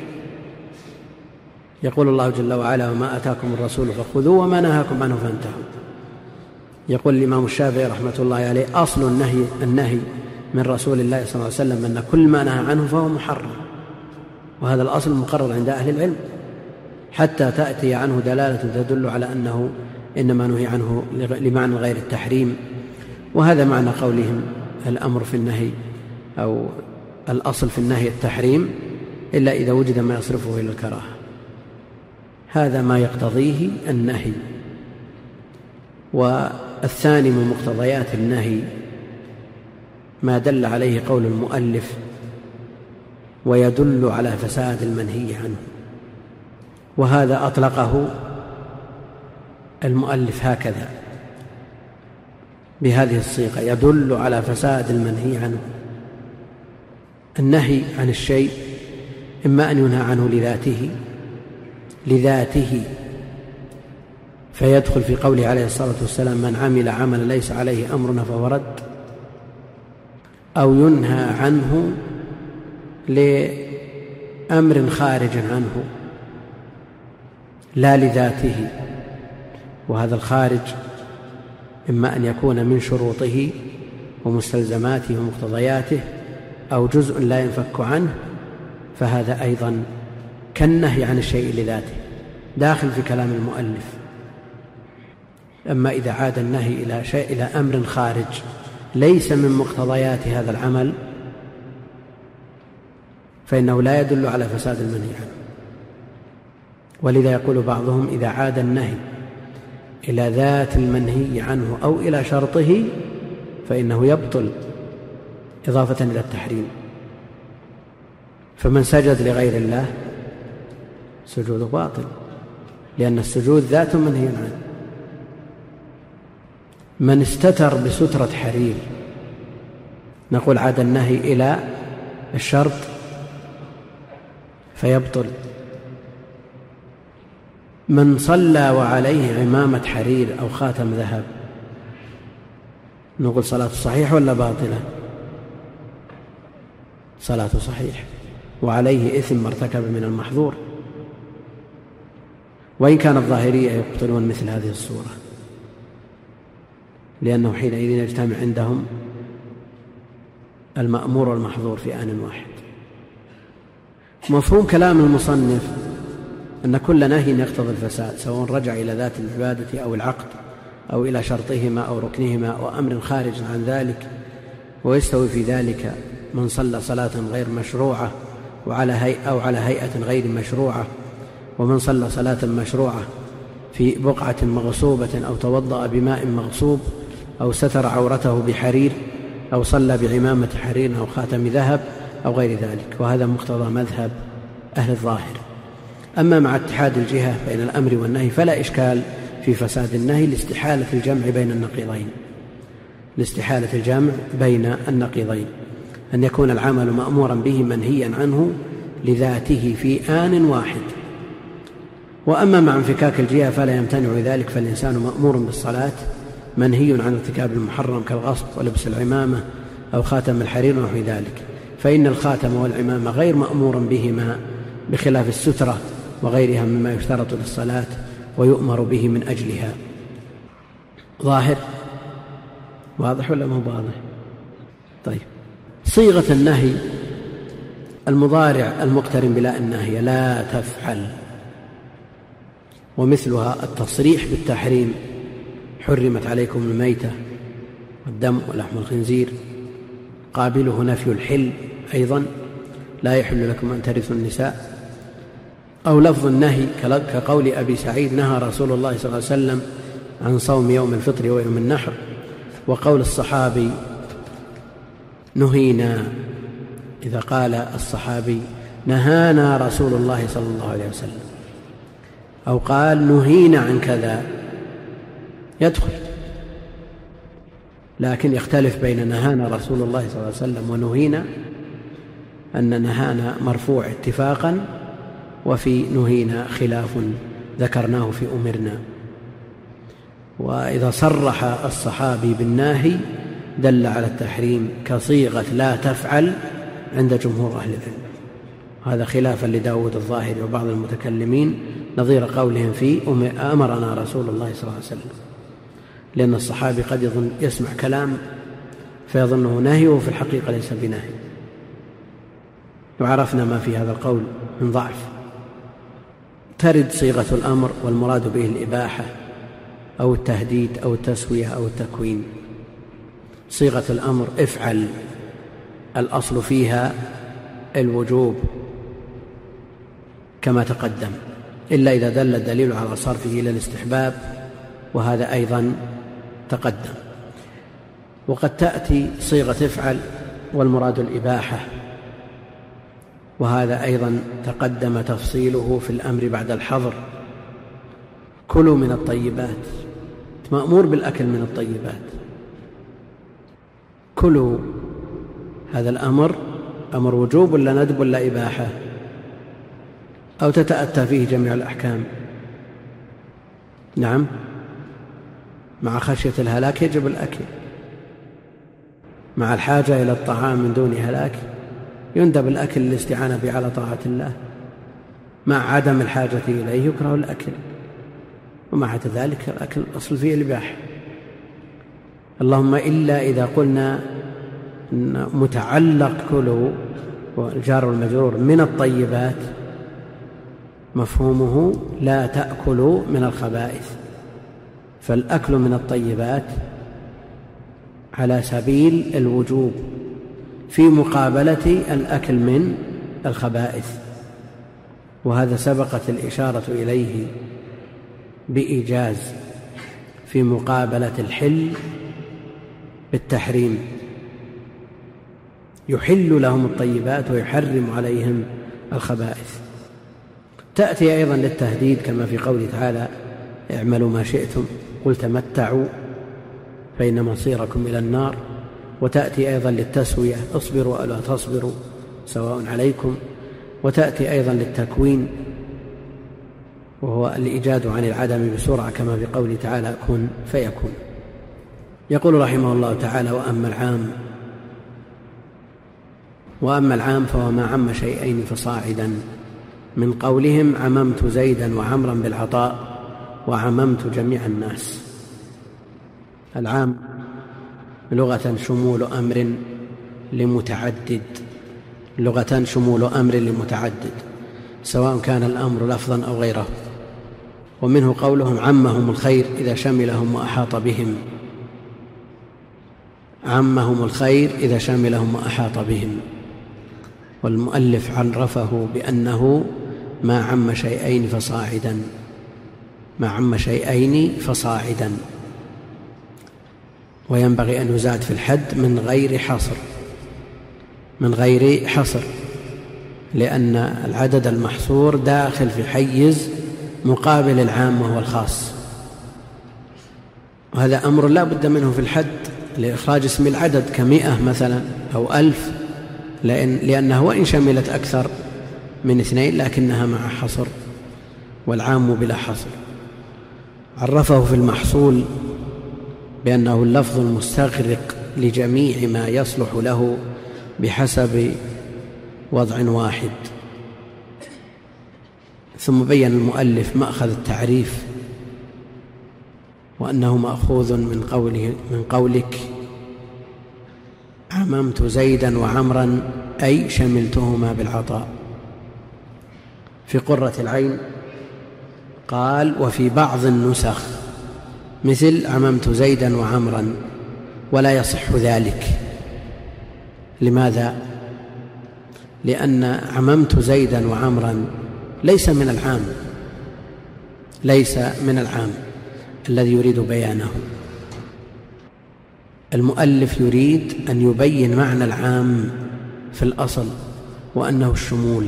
يقول الله جل وعلا وما آتاكم الرسول فخذوه وما نهاكم عنه فانتهوا. يقول الإمام الشافعي رحمة الله عليه أصل النهي النهي من رسول الله صلى الله عليه وسلم أن كل ما نهى عنه فهو محرم، وهذا الأصل مقرر عند أهل العلم حتى تأتي عنه دلالة تدل على أنه إنما نهي عنه لمعنى غير التحريم. وهذا معنى قولهم الأمر في النهي أو الأصل في النهي التحريم إلا إذا وجد ما يصرفه إلى الكراهة. هذا ما يقتضيه النهي. والثاني من مقتضيات النهي ما دل عليه قول المؤلف ويدل على فساد المنهي عنه، وهذا أطلقه المؤلف هكذا بهذه الصيغة يدل على فساد المنهي عنه. النهي عن الشيء إما أن ينهى عنه لذاته لذاته فيدخل في قوله عليه الصلاة والسلام من عمل عملا ليس عليه أمرنا فهو رد، أو ينهى عنه لأمر خارج عنه لا لذاته، وهذا الخارج إما أن يكون من شروطه ومستلزماته ومقتضياته أو جزء لا ينفك عنه، فهذا أيضا كالنهي عن الشيء لذاته داخل في كلام المؤلف. أما إذا عاد النهي إلى شيء إلى أمر خارج ليس من مقتضيات هذا العمل فإنه لا يدل على فساد المنهي عنه. ولذا يقول بعضهم إذا عاد النهي إلى ذات المنهي عنه أو إلى شرطه فإنه يبطل إضافة إلى التحريم. فمن سجد لغير الله سجوده باطل لأن السجود ذات منهي عنه. من استتر بسترة حرير نقول عاد النهي إلى الشرط فيبطل. من صلى وعليه عمامة حرير أو خاتم ذهب نقول صلاته صحيح ولا باطلة؟ صلاته صحيح وعليه إثم ارتكب من المحظور، وإن كان الظاهرية يقتلون مثل هذه الصورة لأنه حينئذ يجتمع عندهم المأمور والمحظور في آن واحد. مفهوم كلام المصنف أن كل نهي يقتضي الفساد سواء رجع إلى ذات العبادة أو العقد أو إلى شرطهما أو ركنهما أو أمر خارج عن ذلك، ويستوي في ذلك من صلى صلاة غير مشروعة وعلى هيئة أو على هيئة غير مشروعة، ومن صلى صلاة مشروعة في بقعة مغصوبة أو توضأ بماء مغصوب أو ستر عورته بحرير أو صلى بعمامة حرير أو خاتم ذهب أو غير ذلك، وهذا مقتضى مذهب أهل الظاهر. أما مع اتحاد الجهة بين الأمر والنهي فلا إشكال في فساد النهي لاستحالة الجمع بين النقيضين لاستحالة الجمع بين النقيضين أن يكون العمل مأمورا به منهيا عنه لذاته في آن واحد. وأما مع انفكاك الجهة فلا يمتنع ذلك، فالإنسان مأمور بالصلاة منهي عن ارتكاب المحرم كالغصب ولبس العمامة أو خاتم الحرير ونحو ذلك، فإن الخاتم والعمامة غير مأمور بهما بخلاف السترة وغيرها مما يشترط للصلاة ويؤمر به من أجلها. ظاهر؟ واضح ولا ما واضح؟ طيب، صيغة النهي المضارع المقترن بلا الناهية لا تفعل، ومثلها التصريح بالتحريم: حرمت عليكم الميتة والدم ولحم الخنزير. قابله نفي الحل أيضا: لا يحل لكم أن ترثوا النساء. أو لفظ النهي كقول أبي سعيد: نهى رسول الله صلى الله عليه وسلم عن صوم يوم الفطر ويوم النحر. وقول الصحابي: نهينا، إذا قال الصحابي: نهانا رسول الله صلى الله عليه وسلم، أو قال: نهينا عن كذا، يدخل. لكن يختلف بين نهانا رسول الله صلى الله عليه وسلم ونهينا، أن نهانا مرفوع اتفاقا، وفي نهينا خلاف ذكرناه في أمرنا. وإذا صرح الصحابي بالناهي دل على التحريم كصيغة لا تفعل عند جمهور أهل العلم، هذا خلافا لداود الظاهري وبعض المتكلمين، نظير قولهم في أمرنا رسول الله صلى الله عليه وسلم، لأن الصحابي قد يظن يسمع كلام فيظنه نهي وفي الحقيقة ليس بنهي. وعرفنا ما في هذا القول من ضعف. ترد صيغة الأمر والمراد به الإباحة أو التهديد أو التسوية أو التكوين. صيغة الأمر: افعل، الأصل فيها الوجوب كما تقدم، إلا إذا دل الدليل على صرفه إلى الاستحباب، وهذا أيضا تقدم. وقد تأتي صيغة افعل والمراد الإباحة، وهذا أيضا تقدم تفصيله في الأمر بعد الحظر: كلوا من الطيبات، مأمور بالأكل من الطيبات، كلوا. هذا الأمر أمر وجوب ولا ندب ولا إباحة؟ أو تتأتى فيه جميع الأحكام؟ نعم، مع خشية الهلاك يجب الأكل، مع الحاجة إلى الطعام من دون هلاك يندب الأكل للاستعانة به على طاعة الله، مع عدم الحاجة إليه يكره الأكل، ومع ذلك الأكل أصل فيه الإباحة. اللهم إلا إذا قلنا متعلق كله والجار والمجرور من الطيبات مفهومه لا تأكلوا من الخبائث، فالأكل من الطيبات على سبيل الوجوب في مقابلة الأكل من الخبائث، وهذا سبقت الإشارة إليه بإيجاز في مقابلة الحل بالتحريم، يحل لهم الطيبات ويحرم عليهم الخبائث. تأتي أيضا للتهديد كما في قوله تعالى: اعملوا ما شئتم قل تمتعوا فإن مصيركم إلى النار. وتأتي أيضا للتسوية: اصبروا أو لا تصبروا سواء عليكم. وتأتي أيضا للتكوين، وهو الإيجاد عن العدم بسرعة كما في قوله تعالى: كن فيكون. يقول رحمه الله تعالى: وأما العام وأما العام فهو ما عم شيئين فصاعدا، من قولهم: عممت زيدا وعمرا بالعطاء وعممت جميع الناس. العام لغة شمول أمر لمتعدد، لغة شمول أمر لمتعدد سواء كان الأمر لفظا أو غيره. ومنه قولهم: عمهم الخير إذا شملهم وأحاط بهم، عمهم الخير إذا شملهم وأحاط بهم. والمؤلف عرفه بأنه ما عم شيئين فصاعدا، ما عم شيئين فصاعدا. وينبغي أن يزاد في الحد من غير حصر، من غير حصر، لأن العدد المحصور داخل في حيز مقابل العام وهو الخاص، وهذا أمر لا بد منه في الحد لإخراج اسم العدد كمئة مثلا أو ألف، لأن لأنه وإن شملت أكثر من اثنين لكنها مع حصر، والعام بلا حصر. عرفه في المحصول بأنه اللفظ المستغرق لجميع ما يصلح له بحسب وضع واحد. ثم بين المؤلف مأخذ التعريف، وأنه مأخوذ من قوله من قولك: عممت زيدا وعمرا أي شملتهما بالعطاء. في قرة العين قال: وفي بعض النسخ مثل عممت زيدا وعمرا، ولا يصح ذلك. لماذا؟ لأن عممت زيدا وعمرا ليس من العام، ليس من العام الذي يريد بيانه. المؤلف يريد أن يبين معنى العام في الأصل، وأنه الشمول،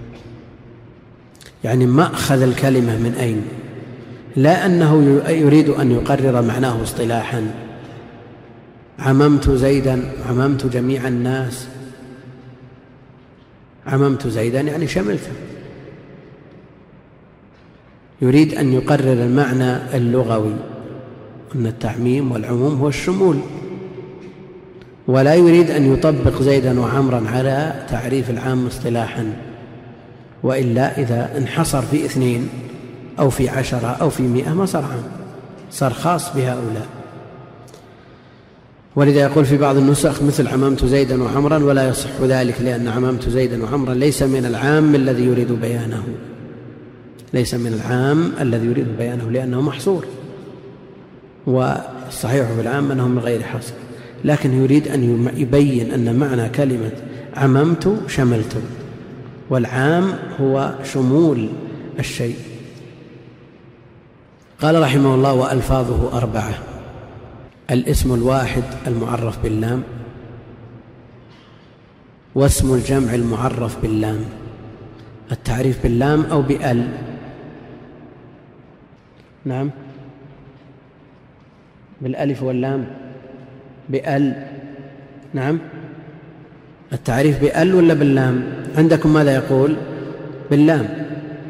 يعني مأخذ الكلمة من أين، لا أنه يريد أن يقرر معناه اصطلاحا. عممت زيدا، عممت جميع الناس، عممت زيدا يعني شملته. يريد أن يقرر المعنى اللغوي، أن التعميم والعموم هو الشمول، ولا يريد أن يطبق زيدا وعمرا على تعريف العام اصطلاحا، وإلا إذا انحصر في اثنين أو في عشرة أو في مئة ما صار عام، صار خاص بهؤلاء. ولذا يقول في بعض النسخ مثل عممت زيدا وعمرا، ولا يصح ذلك، لأن عممت زيدا وعمرا ليس من العام الذي يريد بيانه، ليس من العام الذي يريد بيانه، لأنه محصور، والصحيح في العام أنه من غير حصر. لكن يريد أن يبين أن معنى كلمة عممت شملت، والعام هو شمول الشيء. قال رحمه الله: وألفاظه أربعة: الاسم الواحد المعرف باللام، واسم الجمع المعرف باللام. التعريف باللام أو بأل. نعم، بالألف واللام، بأل. نعم، التعريف بأل ولا باللام؟ عندكم ماذا يقول؟ باللام،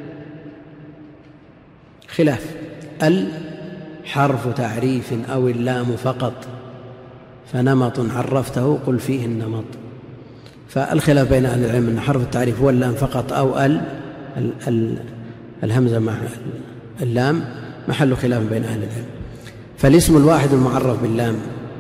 خلاف. أل حرف تعريف أو اللام فقط، فنمط عرفته قل فيه النمط. فالخلاف بين أهل العلم أن حرف التعريف هو اللام فقط أو أل، ال ال الهمزة مع اللام محل خلاف بين أهل العلم. فالاسم الواحد المعرف باللام،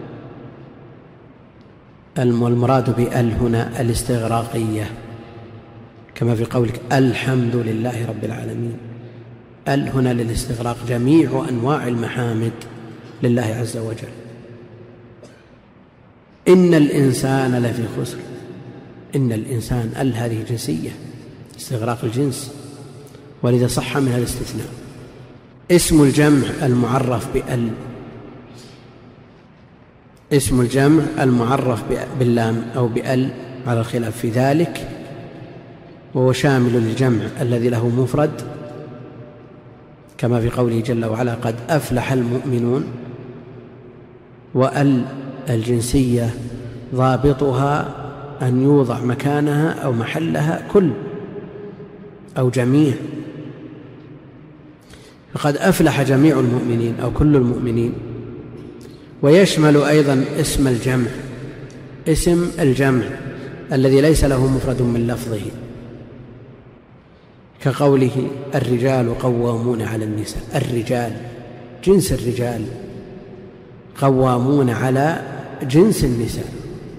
والمراد بأل هنا الاستغراقية، كما في قولك الحمد لله رب العالمين. أل هنا للاستغراق، جميع أنواع المحامد لله عز وجل. إن الإنسان لفي خسر، إن الإنسان، أل هذه جنسية، استغراق الجنس، ولذا صح منها الاستثناء. اسم الجمع المعرف بأل، اسم الجمع المعرف باللام أو بأل على الخلاف في ذلك، وهو شامل للجمع الذي له مفرد، كما في قوله جل وعلا قد أفلح المؤمنون. وأل الجنسية ضابطها أن يوضع مكانها أو محلها كل أو جميع، فقد أفلح جميع المؤمنين أو كل المؤمنين. ويشمل أيضا اسم الجمع، اسم الجمع الذي ليس له مفرد من لفظه، كقوله الرجال قوامون على النساء. الرجال جنس الرجال، قوامون على جنس النساء.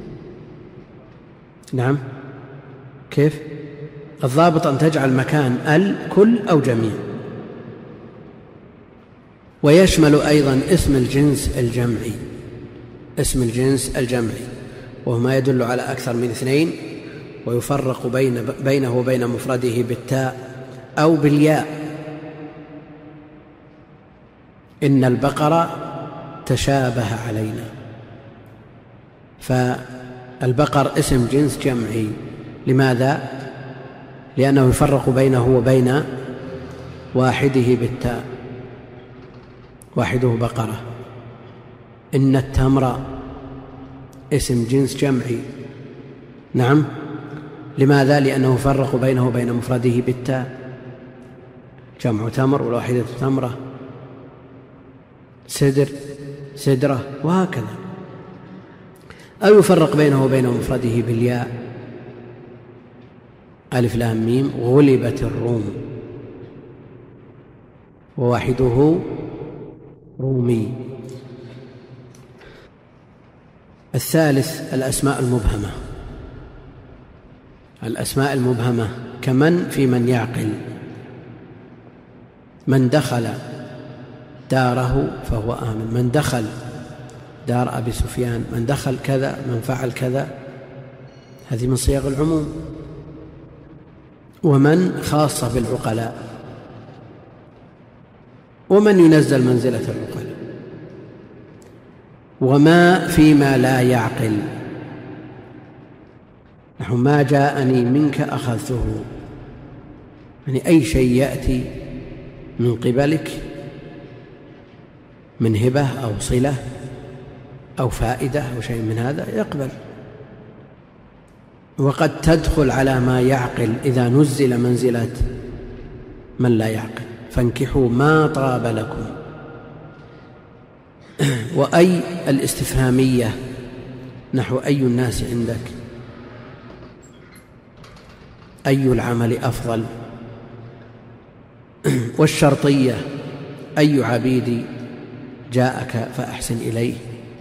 نعم، كيف؟ الضابط أن تجعل مكان ال كل أو جميع. ويشمل أيضا اسم الجنس الجمعي، اسم الجنس الجمعي وهو ما يدل على أكثر من اثنين، ويفرق بين بينه وبين مفرده بالتاء أو بالياء. إن البقرة تشابه علينا، فالبقر اسم جنس جمعي. لماذا؟ لأنه يفرق بينه وبين واحده بالتاء، واحده بقرة. إن التمر اسم جنس جمعي. نعم، لماذا؟ لأنه يفرق بينه وبين مفرده بالتاء، جمع تمر والواحدة تمرة. سدر سدرة، وهكذا. أو يفرق بينه وبين مفرده بالياء، ألف لام ميم غلبت الروم، وواحده رومي. الثالث الأسماء المبهمة، الأسماء المبهمة كمن في من يعقل. من دخل داره فهو آمن، من دخل دار أبي سفيان، من دخل كذا، من فعل كذا، هذه من صيغ العموم. ومن خاصة بالعقلاء، ومن ينزل منزلة العقلاء. وما فيما لا يعقل، نحو ما جاءني منك أخذته، يعني أي شيء يأتي من قبلك من هبة أو صلة أو فائدة أو شيء من هذا يقبل. وقد تدخل على ما يعقل إذا نزل منزلة من لا يعقل، فانكحوا ما طاب لكم. وأي الاستفهامية نحو أي الناس عندك، أي العمل أفضل. والشرطية أي عبيدي جاءك فأحسن إليه.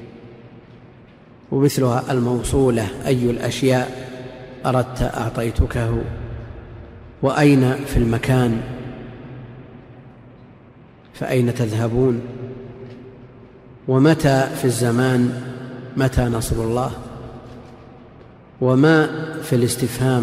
ومثلها الموصولة أي الأشياء أردت أعطيتكه. وأين في المكان فأين تذهبون. ومتى في الزمان متى نصر الله. وما في الاستفهام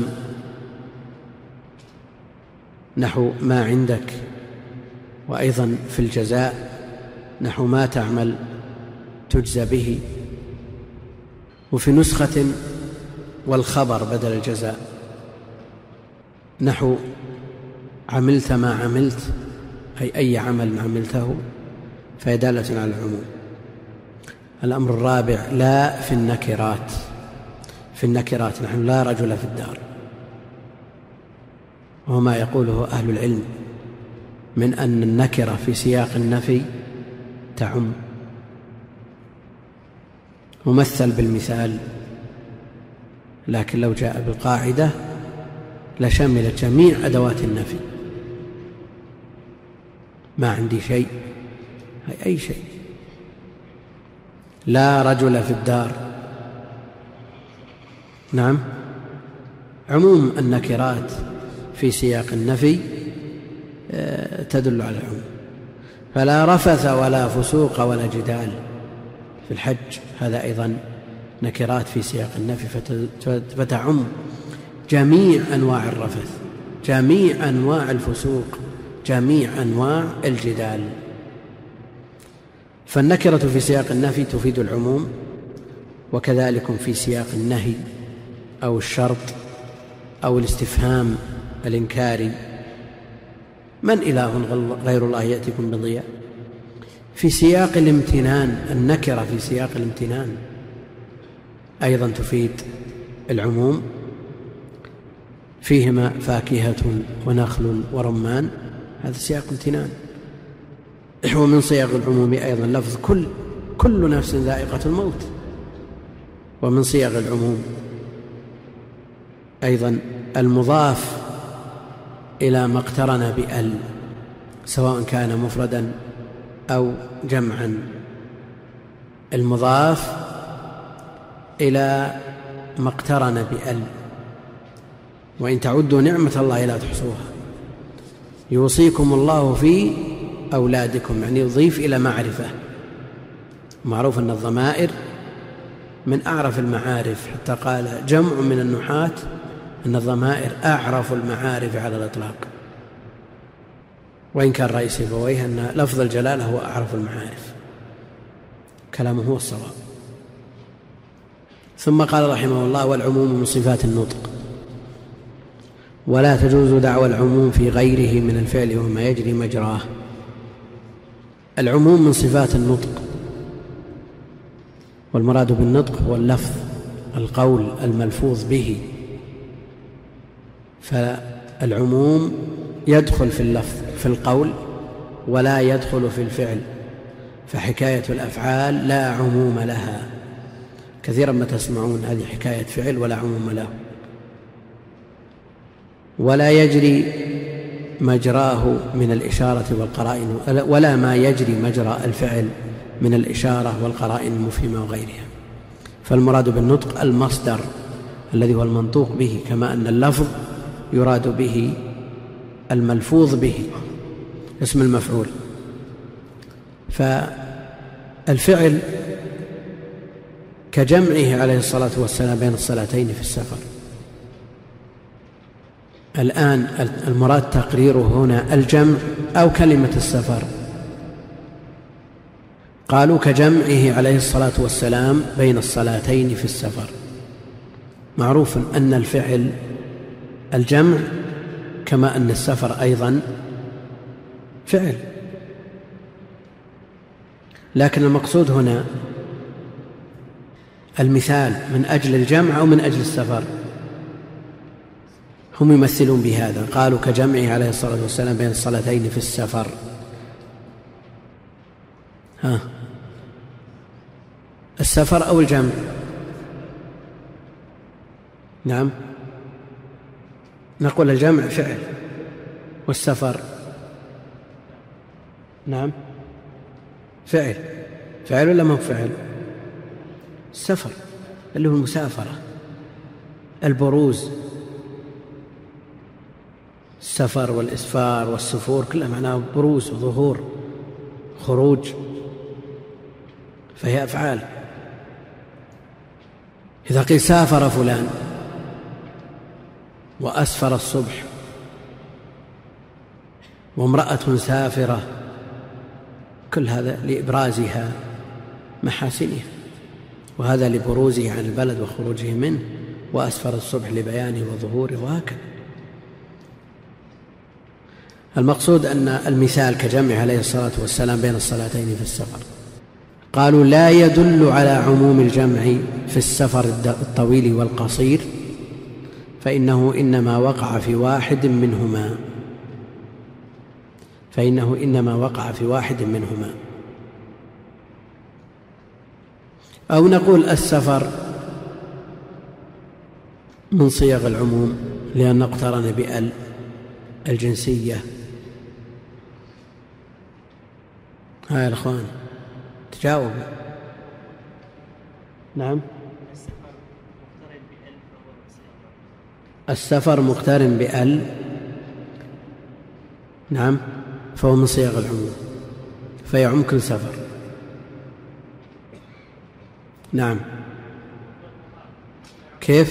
نحو ما عندك. وأيضا في الجزاء نحو ما تعمل تجزى به. وفي نسخة والخبر بدل الجزاء نحو عملت ما عملت، أي أي عمل عملته، فهي دالة على العموم. الأمر الرابع لا في النكرات. في النكرات نحن لا رجل في الدار، وهو ما يقوله أهل العلم من أن النكرة في سياق النفي تعم. ممثل بالمثال، لكن لو جاء بالقاعدة لشملت جميع أدوات النفي. ما عندي شيء، أي أي شيء. لا رجل في الدار، نعم، عموم النكرات في سياق النفي تدل على العموم. فلا رفث ولا فسوق ولا جدال في الحج، هذا أيضا نكرات في سياق النفي فتعم جميع أنواع الرفث، جميع أنواع الفسوق، جميع أنواع الجدال. فالنكرة في سياق النفي تفيد العموم، وكذلك في سياق النهي أو الشرط أو الاستفهام الإنكاري. من إله غير الله يأتيكم بضياء. في سياق الامتنان، النكرة في سياق الامتنان أيضا تفيد العموم. فيهما فاكهة ونخل ورمان، هذا سياق امتنان. ومن صيغ العموم أيضا لفظ كل كل نفس ذائقة الموت. ومن صيغ العموم أيضا المضاف إلى ما اقترن بأل، سواء كان مفردا أو جمعا. المضاف إلى ما اقترن بأل. وإن تعدوا نعمة الله لا تحصوها. يوصيكم الله في أولادكم، يعني يضيف إلى معرفة. معروف أن الضمائر من أعرف المعارف، حتى قال جمع من النحاة أن الضمائر أعرف المعارف على الإطلاق، وإن كان رئيس سيبويه أن لفظ الجلالة هو أعرف المعارف. كلامه هو الصواب. ثم قال رحمه الله: والعموم من صفات النطق، ولا تجوز دعوى العموم في غيره من الفعل وما يجري مجراه. العموم من صفات النطق، والمراد بالنطق هو اللفظ، القول الملفوظ به. فالعموم يدخل في اللفظ في القول ولا يدخل في الفعل، فحكاية الأفعال لا عموم لها. كثيرا ما تسمعون هذه حكاية فعل ولا عموم له. ولا يجري مجراه من الإشارة والقرائن، ولا ما يجري مجرى الفعل من الإشارة والقرائن المفهمة وغيرها. فالمراد بالنطق المصدر الذي هو المنطوق به، كما أن اللفظ يراد به الملفوظ به اسم المفعول. فالفعل كجمعه عليه الصلاة والسلام بين الصلاتين في السفر. الآن المراد تقريره هنا الجمع أو كلمة السفر؟ قالوا كجمعه عليه الصلاة والسلام بين الصلاتين في السفر. معروف أن الفعل الجمع، كما أن السفر أيضا فعل، لكن المقصود هنا المثال من أجل الجمع أو من أجل السفر. هم يمثلون بهذا، قالوا كجمعه عليه الصلاة والسلام بين الصلاتين في السفر. ها، السفر أو الجمع؟ نعم، نقول الجمع فعل والسفر نعم فعل. فعل ولا ما هو فعل؟ السفر اللي هو المسافرة، البروز، السفر والإسفار والسفور كلها معناه بروز وظهور، خروج، فهي أفعال. إذا قيل سافر فلان وأسفر الصبح وامرأة سافرة، كل هذا لإبرازها محاسنها، وهذا لبروزه عن البلد وخروجه منه، وأسفر الصبح لبيانه وظهوره، وهكذا. المقصود أن المثال كجمع عليه الصلاة والسلام بين الصلاتين في السفر. قالوا لا يدل على عموم الجمع في السفر الطويل والقصير، فإنه إنما وقع في واحد منهما فإنه إنما وقع في واحد منهما أو نقول السفر من صيغ العموم لأن اقترن بأل الجنسية. ها يا الأخوان تجاوب. نعم، السفر مقترن بأل، نعم، فهو من صيغ العموم فيعم كل سفر. نعم، كيف؟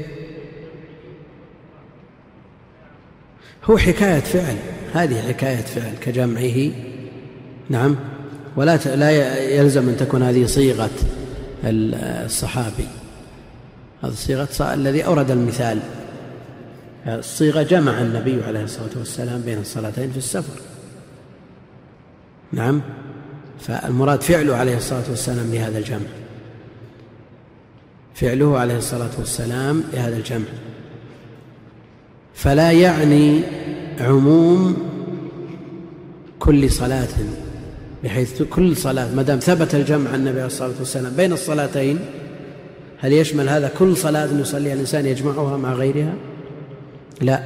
هو حكاية فعل، هذه حكاية فعل كجمعه. نعم، ولا لا يلزم أن تكون هذه صيغة الصحابي، هذا صيغة الذي أورد المثال. الصيغة جمع النبي عليه الصلاة والسلام بين الصلاتين في السفر. نعم، فالمراد فعله عليه الصلاة والسلام بهذا الجمع، فعله عليه الصلاة والسلام بهذا الجمع، فلا يعني عموم كل صلاة، بحيث كل صلاة ما دام ثبت الجمع عن النبي عليه الصلاة والسلام بين الصلاتين، هل يشمل هذا كل صلاة يصليها الإنسان يجمعها مع غيرها؟ لا،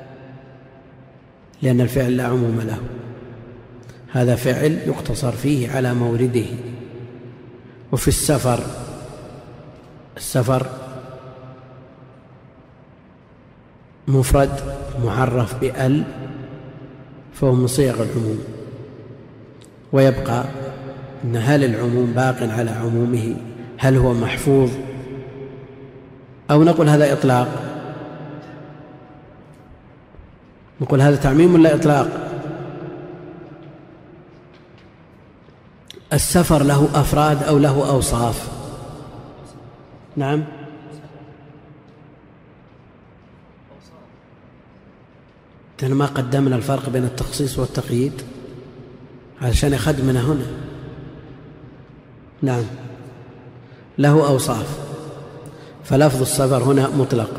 لأن الفعل لا عموم له، هذا فعل يقتصر فيه على مورده. وفي السفر، السفر مفرد معرف بأل فهو من صيغ العموم، ويبقى أن هل العموم باق على عمومه، هل هو محفوظ، أو نقول هذا إطلاق، نقول هذا تعميم ولا إطلاق؟ السفر له أفراد أو له أوصاف؟ نعم، ما قدمنا الفرق بين التخصيص والتقييد علشان يخدمنا هنا. نعم، له أوصاف، فلفظ السفر هنا مطلق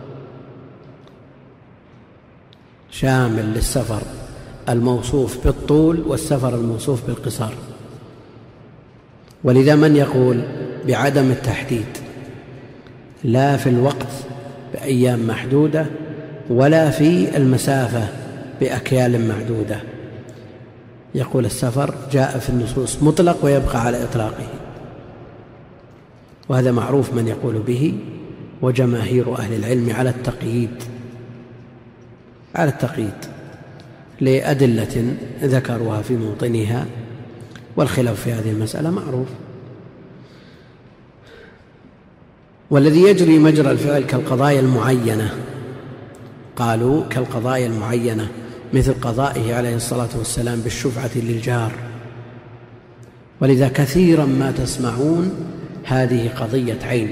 شامل للسفر الموصوف بالطول والسفر الموصوف بالقصار. ولذا من يقول بعدم التحديد لا في الوقت بأيام محدودة ولا في المسافة بأكيال معدودة، يقول السفر جاء في النصوص مطلق ويبقى على إطلاقه، وهذا معروف من يقول به وجماهير أهل العلم على التقييد على التقييد لأدلة ذكروها في موطنها، والخلاف في هذه المسألة معروف. والذي يجري مجرى الفعل كالقضايا المعينة، قالوا كالقضايا المعينة مثل قضائه عليه الصلاة والسلام بالشفعة للجار، ولذا كثيرا ما تسمعون هذه قضية عين.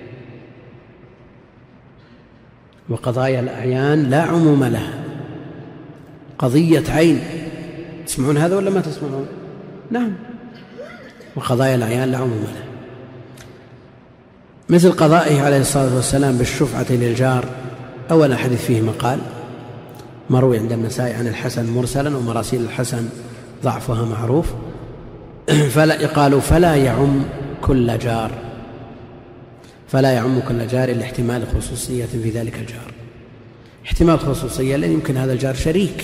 وقضايا الأعيان لا عموم لها، قضية عين. تسمعون هذا ولا ما تسمعون؟ نعم. وقضايا الأعيان لا عموم لها، مثل قضائه عليه الصلاة والسلام بالشفعة للجار. أولا حديث فيه مقال مروي عند النسائي عن الحسن مرسلا، ومراسيل الحسن ضعفها معروف. فلا قالوا فلا يعم كل جار، فلا يعم كل جار إلا احتمال خصوصية في ذلك الجار. احتمال خصوصية لأن يمكن هذا الجار شريك،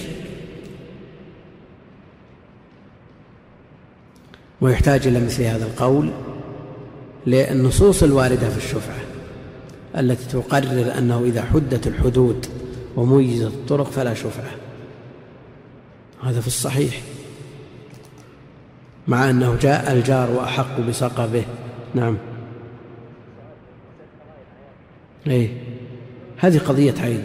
ويحتاج إلى مثل هذا القول للنصوص الواردة في الشفعة التي تقرر أنه إذا حدت الحدود وميزت الطرق فلا شفعة. هذا في الصحيح، مع أنه جاء الجار وأحق بسقبه. نعم. إيه، هذه قضية عين.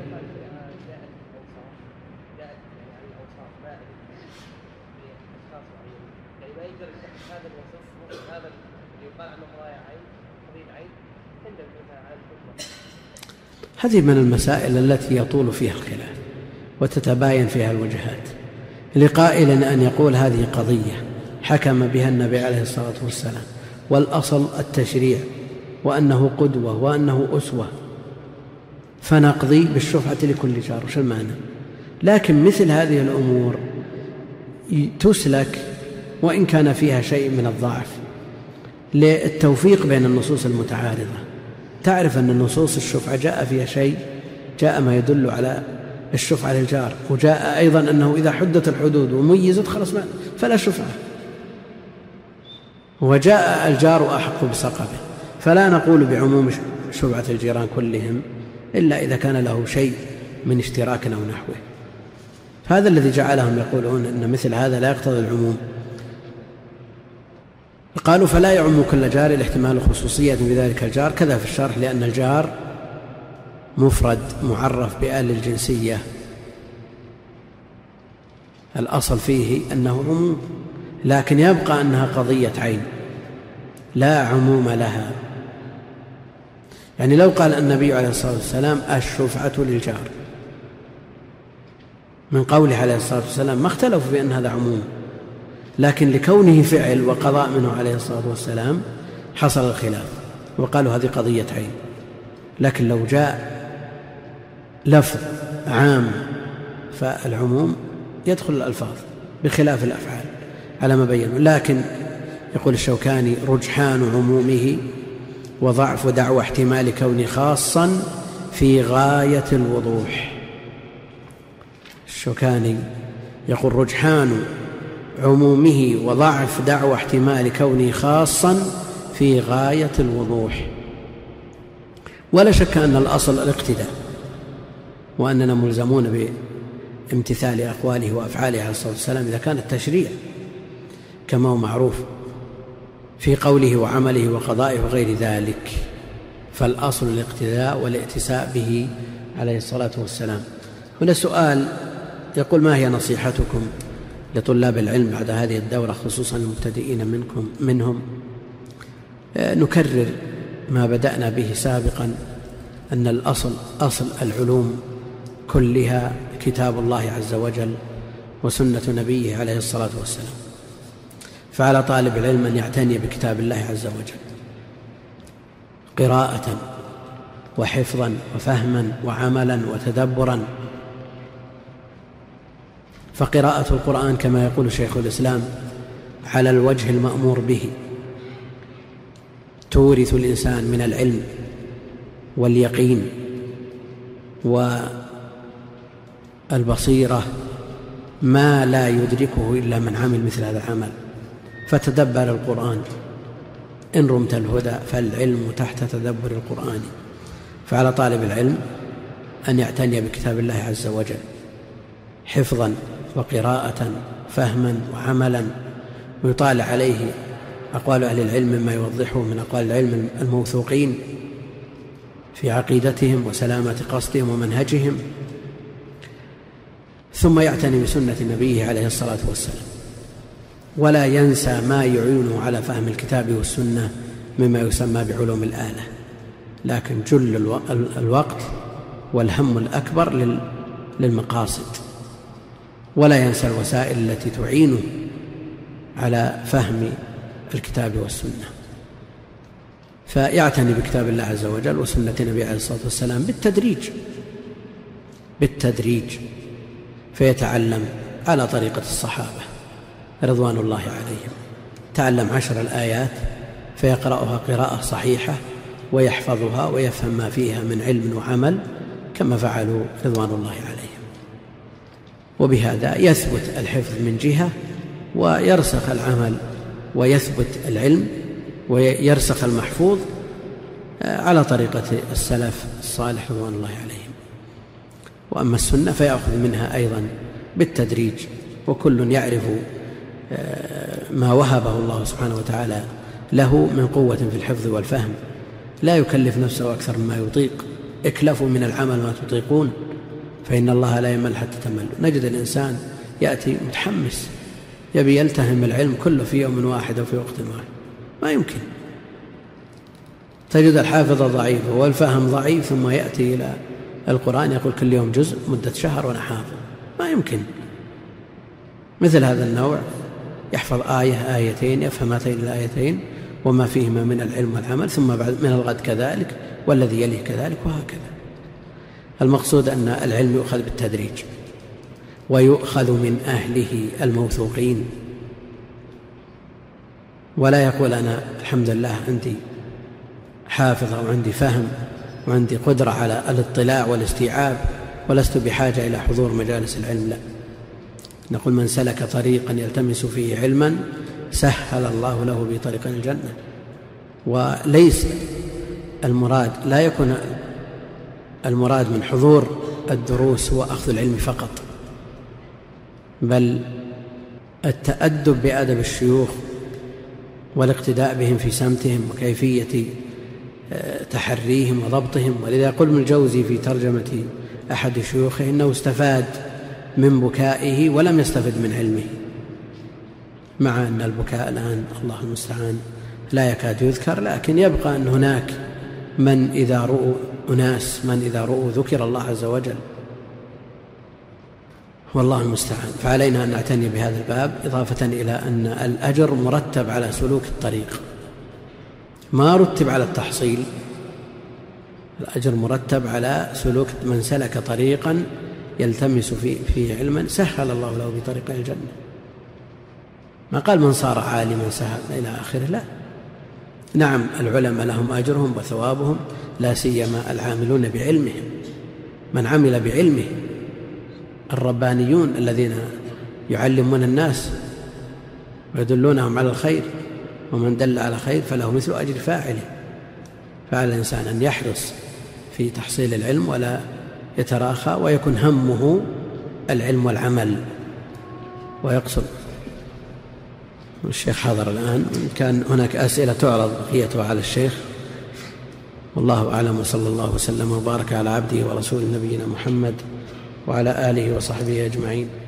هذه من المسائل التي يطول فيها الخلاف وتتباين فيها الوجهات. لقائل أن يقول هذه قضية حكم بها النبي عليه الصلاة والسلام، والأصل التشريع، وأنه قدوة وأنه أسوة، فنقضي بالشفعة لكل جار. وش المعنى؟ لكن مثل هذه الأمور تسلك وإن كان فيها شيء من الضعف للتوفيق بين النصوص المتعارضة. تعرف أن النصوص الشفعة جاء فيها شيء، جاء ما يدل على الشفعة للجار، وجاء أيضا أنه إذا حدت الحدود وميزت خلص فلا شفعة، وجاء الجار أحق بسقبه. فلا نقول بعموم شفعة الجيران كلهم إلا إذا كان له شيء من اشتراك أو نحوه. هذا الذي جعلهم يقولون أن مثل هذا لا يقتضي العموم. قالوا فلا يعم كل جار الاحتمال خصوصية بذلك الجار. كذا في الشرح، لأن الجار مفرد معرف بآل الجنسية، الأصل فيه أنه عموم، لكن يبقى أنها قضية عين لا عموم لها. يعني لو قال النبي عليه الصلاة والسلام الشفعة للجار، من قوله عليه الصلاة والسلام ما اختلفوا بأن هذا عموم، لكن لكونه فعل وقضاء منه عليه الصلاة والسلام حصل الخلاف وقالوا هذه قضية عين. لكن لو جاء لفظ عام فالعموم يدخل الألفاظ بخلاف الأفعال على ما بينوا. لكن يقول الشوكاني رجحان عمومه وضعف دعوى احتمال كون خاصا في غاية الوضوح. الشوكاني يقول رجحان عمومه وضعف دعوى احتمال كونه خاصا في غاية الوضوح. ولا شك أن الأصل الاقتداء، وأننا ملزمون بامتثال أقواله وأفعاله عليه الصلاة والسلام إذا كان التشريع كما هو معروف في قوله وعمله وقضائه وغير ذلك، فالأصل الاقتداء والائتساء به عليه الصلاة والسلام. هنا سؤال يقول ما هي نصيحتكم لطلاب العلم بعد هذه الدورة خصوصا المبتدئين منكم منهم؟ نكرر ما بدأنا به سابقا، أن الأصل أصل العلوم كلها كتاب الله عز وجل وسنة نبيه عليه الصلاة والسلام. فعلى طالب العلم أن يعتني بكتاب الله عز وجل قراءة وحفظا وفهما وعملا وتدبرا. فقراءة القرآن كما يقول شيخ الإسلام على الوجه المأمور به تورث الإنسان من العلم واليقين والبصيرة ما لا يدركه إلا من عمل مثل هذا العمل. فتدبر القرآن إن رمت الهدى فالعلم تحت تدبر القرآن. فعلى طالب العلم أن يعتني بكتاب الله عز وجل حفظا وقراءة فهما وعملا، ويطالع عليه أقوال أهل العلم مما يوضحه من أقوال العلم الموثوقين في عقيدتهم وسلامة قصدهم ومنهجهم، ثم يعتني بسنة نبيه عليه الصلاة والسلام، ولا ينسى ما يعينه على فهم الكتاب والسنة مما يسمى بعلوم الآلة، لكن جل الوقت والهم الأكبر للمقاصد، ولا ينسى الوسائل التي تعينه على فهم الكتاب والسنة. فيعتني بكتاب الله عز وجل وسنة النبي عليه الصلاة والسلام بالتدريج بالتدريج فيتعلم على طريقة الصحابة رضوان الله عليهم، تعلم عشر الآيات فيقرأها قراءة صحيحة ويحفظها ويفهم ما فيها من علم وعمل كما فعلوا رضوان الله عليهم، وبهذا يثبت الحفظ من جهة ويرسخ العمل ويثبت العلم ويرسخ المحفوظ على طريقة السلف الصالح رضوان الله عليهم. وأما السنة فيأخذ منها أيضا بالتدريج، وكل يعرف ما وهبه الله سبحانه وتعالى له من قوة في الحفظ والفهم، لا يكلف نفسه أكثر مما يطيق، اكلفوا من العمل ما تطيقون فإن الله لا يمل حتى تملوا. نجد الإنسان يأتي متحمس يبي يلتهم العلم كله في يوم واحد أو في وقت واحد، ما يمكن. تجد الحافظ ضعيف والفهم ضعيف ثم يأتي إلى القرآن يقول كل يوم جزء مدة شهر وأنا حافظ، ما يمكن. مثل هذا النوع يحفظ آية آيتين يفهم هاتين الآيتين وما فيهما من العلم والعمل، ثم بعد من الغد كذلك والذي يليه كذلك، وهكذا. المقصود أن العلم يؤخذ بالتدريج ويؤخذ من أهله الموثوقين، ولا يقول أنا الحمد لله عندي حافظ أو عندي فهم وعندي قدرة على الاطلاع والاستيعاب ولست بحاجة إلى حضور مجالس العلم. لا، نقول من سلك طريقا يلتمس فيه علما سهل الله له به طريقا الجنة. وليس المراد لا يكون المراد من حضور الدروس هو أخذ العلم فقط، بل التأدب بأدب الشيوخ والاقتداء بهم في سمتهم وكيفية تحريهم وضبطهم. ولذا يقول ابن الجوزي في ترجمة أحد شيوخه إنه استفاد من بكائه ولم يستفد من علمه، مع أن البكاء الآن الله المستعان لا يكاد يذكر، لكن يبقى أن هناك من إذا رؤوا أناس من إذا رؤوا ذكر الله عز وجل، والله المستعان. فعلينا أن نعتني بهذا الباب، إضافة إلى أن الأجر مرتب على سلوك الطريق، ما رتب على التحصيل، الأجر مرتب على سلوك من سلك طريقا يلتمس فيه, فيه علما سهل الله له بطريق الجنة. ما قال من صار عالما سهل إلى آخره، لا. نعم العلماء لهم أجرهم وثوابهم، لا سيما العاملون بعلمهم، من عمل بعلمه، الربانيون الذين يعلمون الناس ويدلونهم على الخير، ومن دل على خير فله مثل أجر فاعله. فعلى الإنسان أن يحرص في تحصيل العلم ولا يتراخى، ويكون همه العلم والعمل ويقصد. الشيخ حاضر الآن، كان هناك أسئلة تعرض بقيتها على الشيخ، والله أعلم، وصلى الله وسلم وبارك على عبده ورسول نبينا محمد وعلى آله وصحبه أجمعين.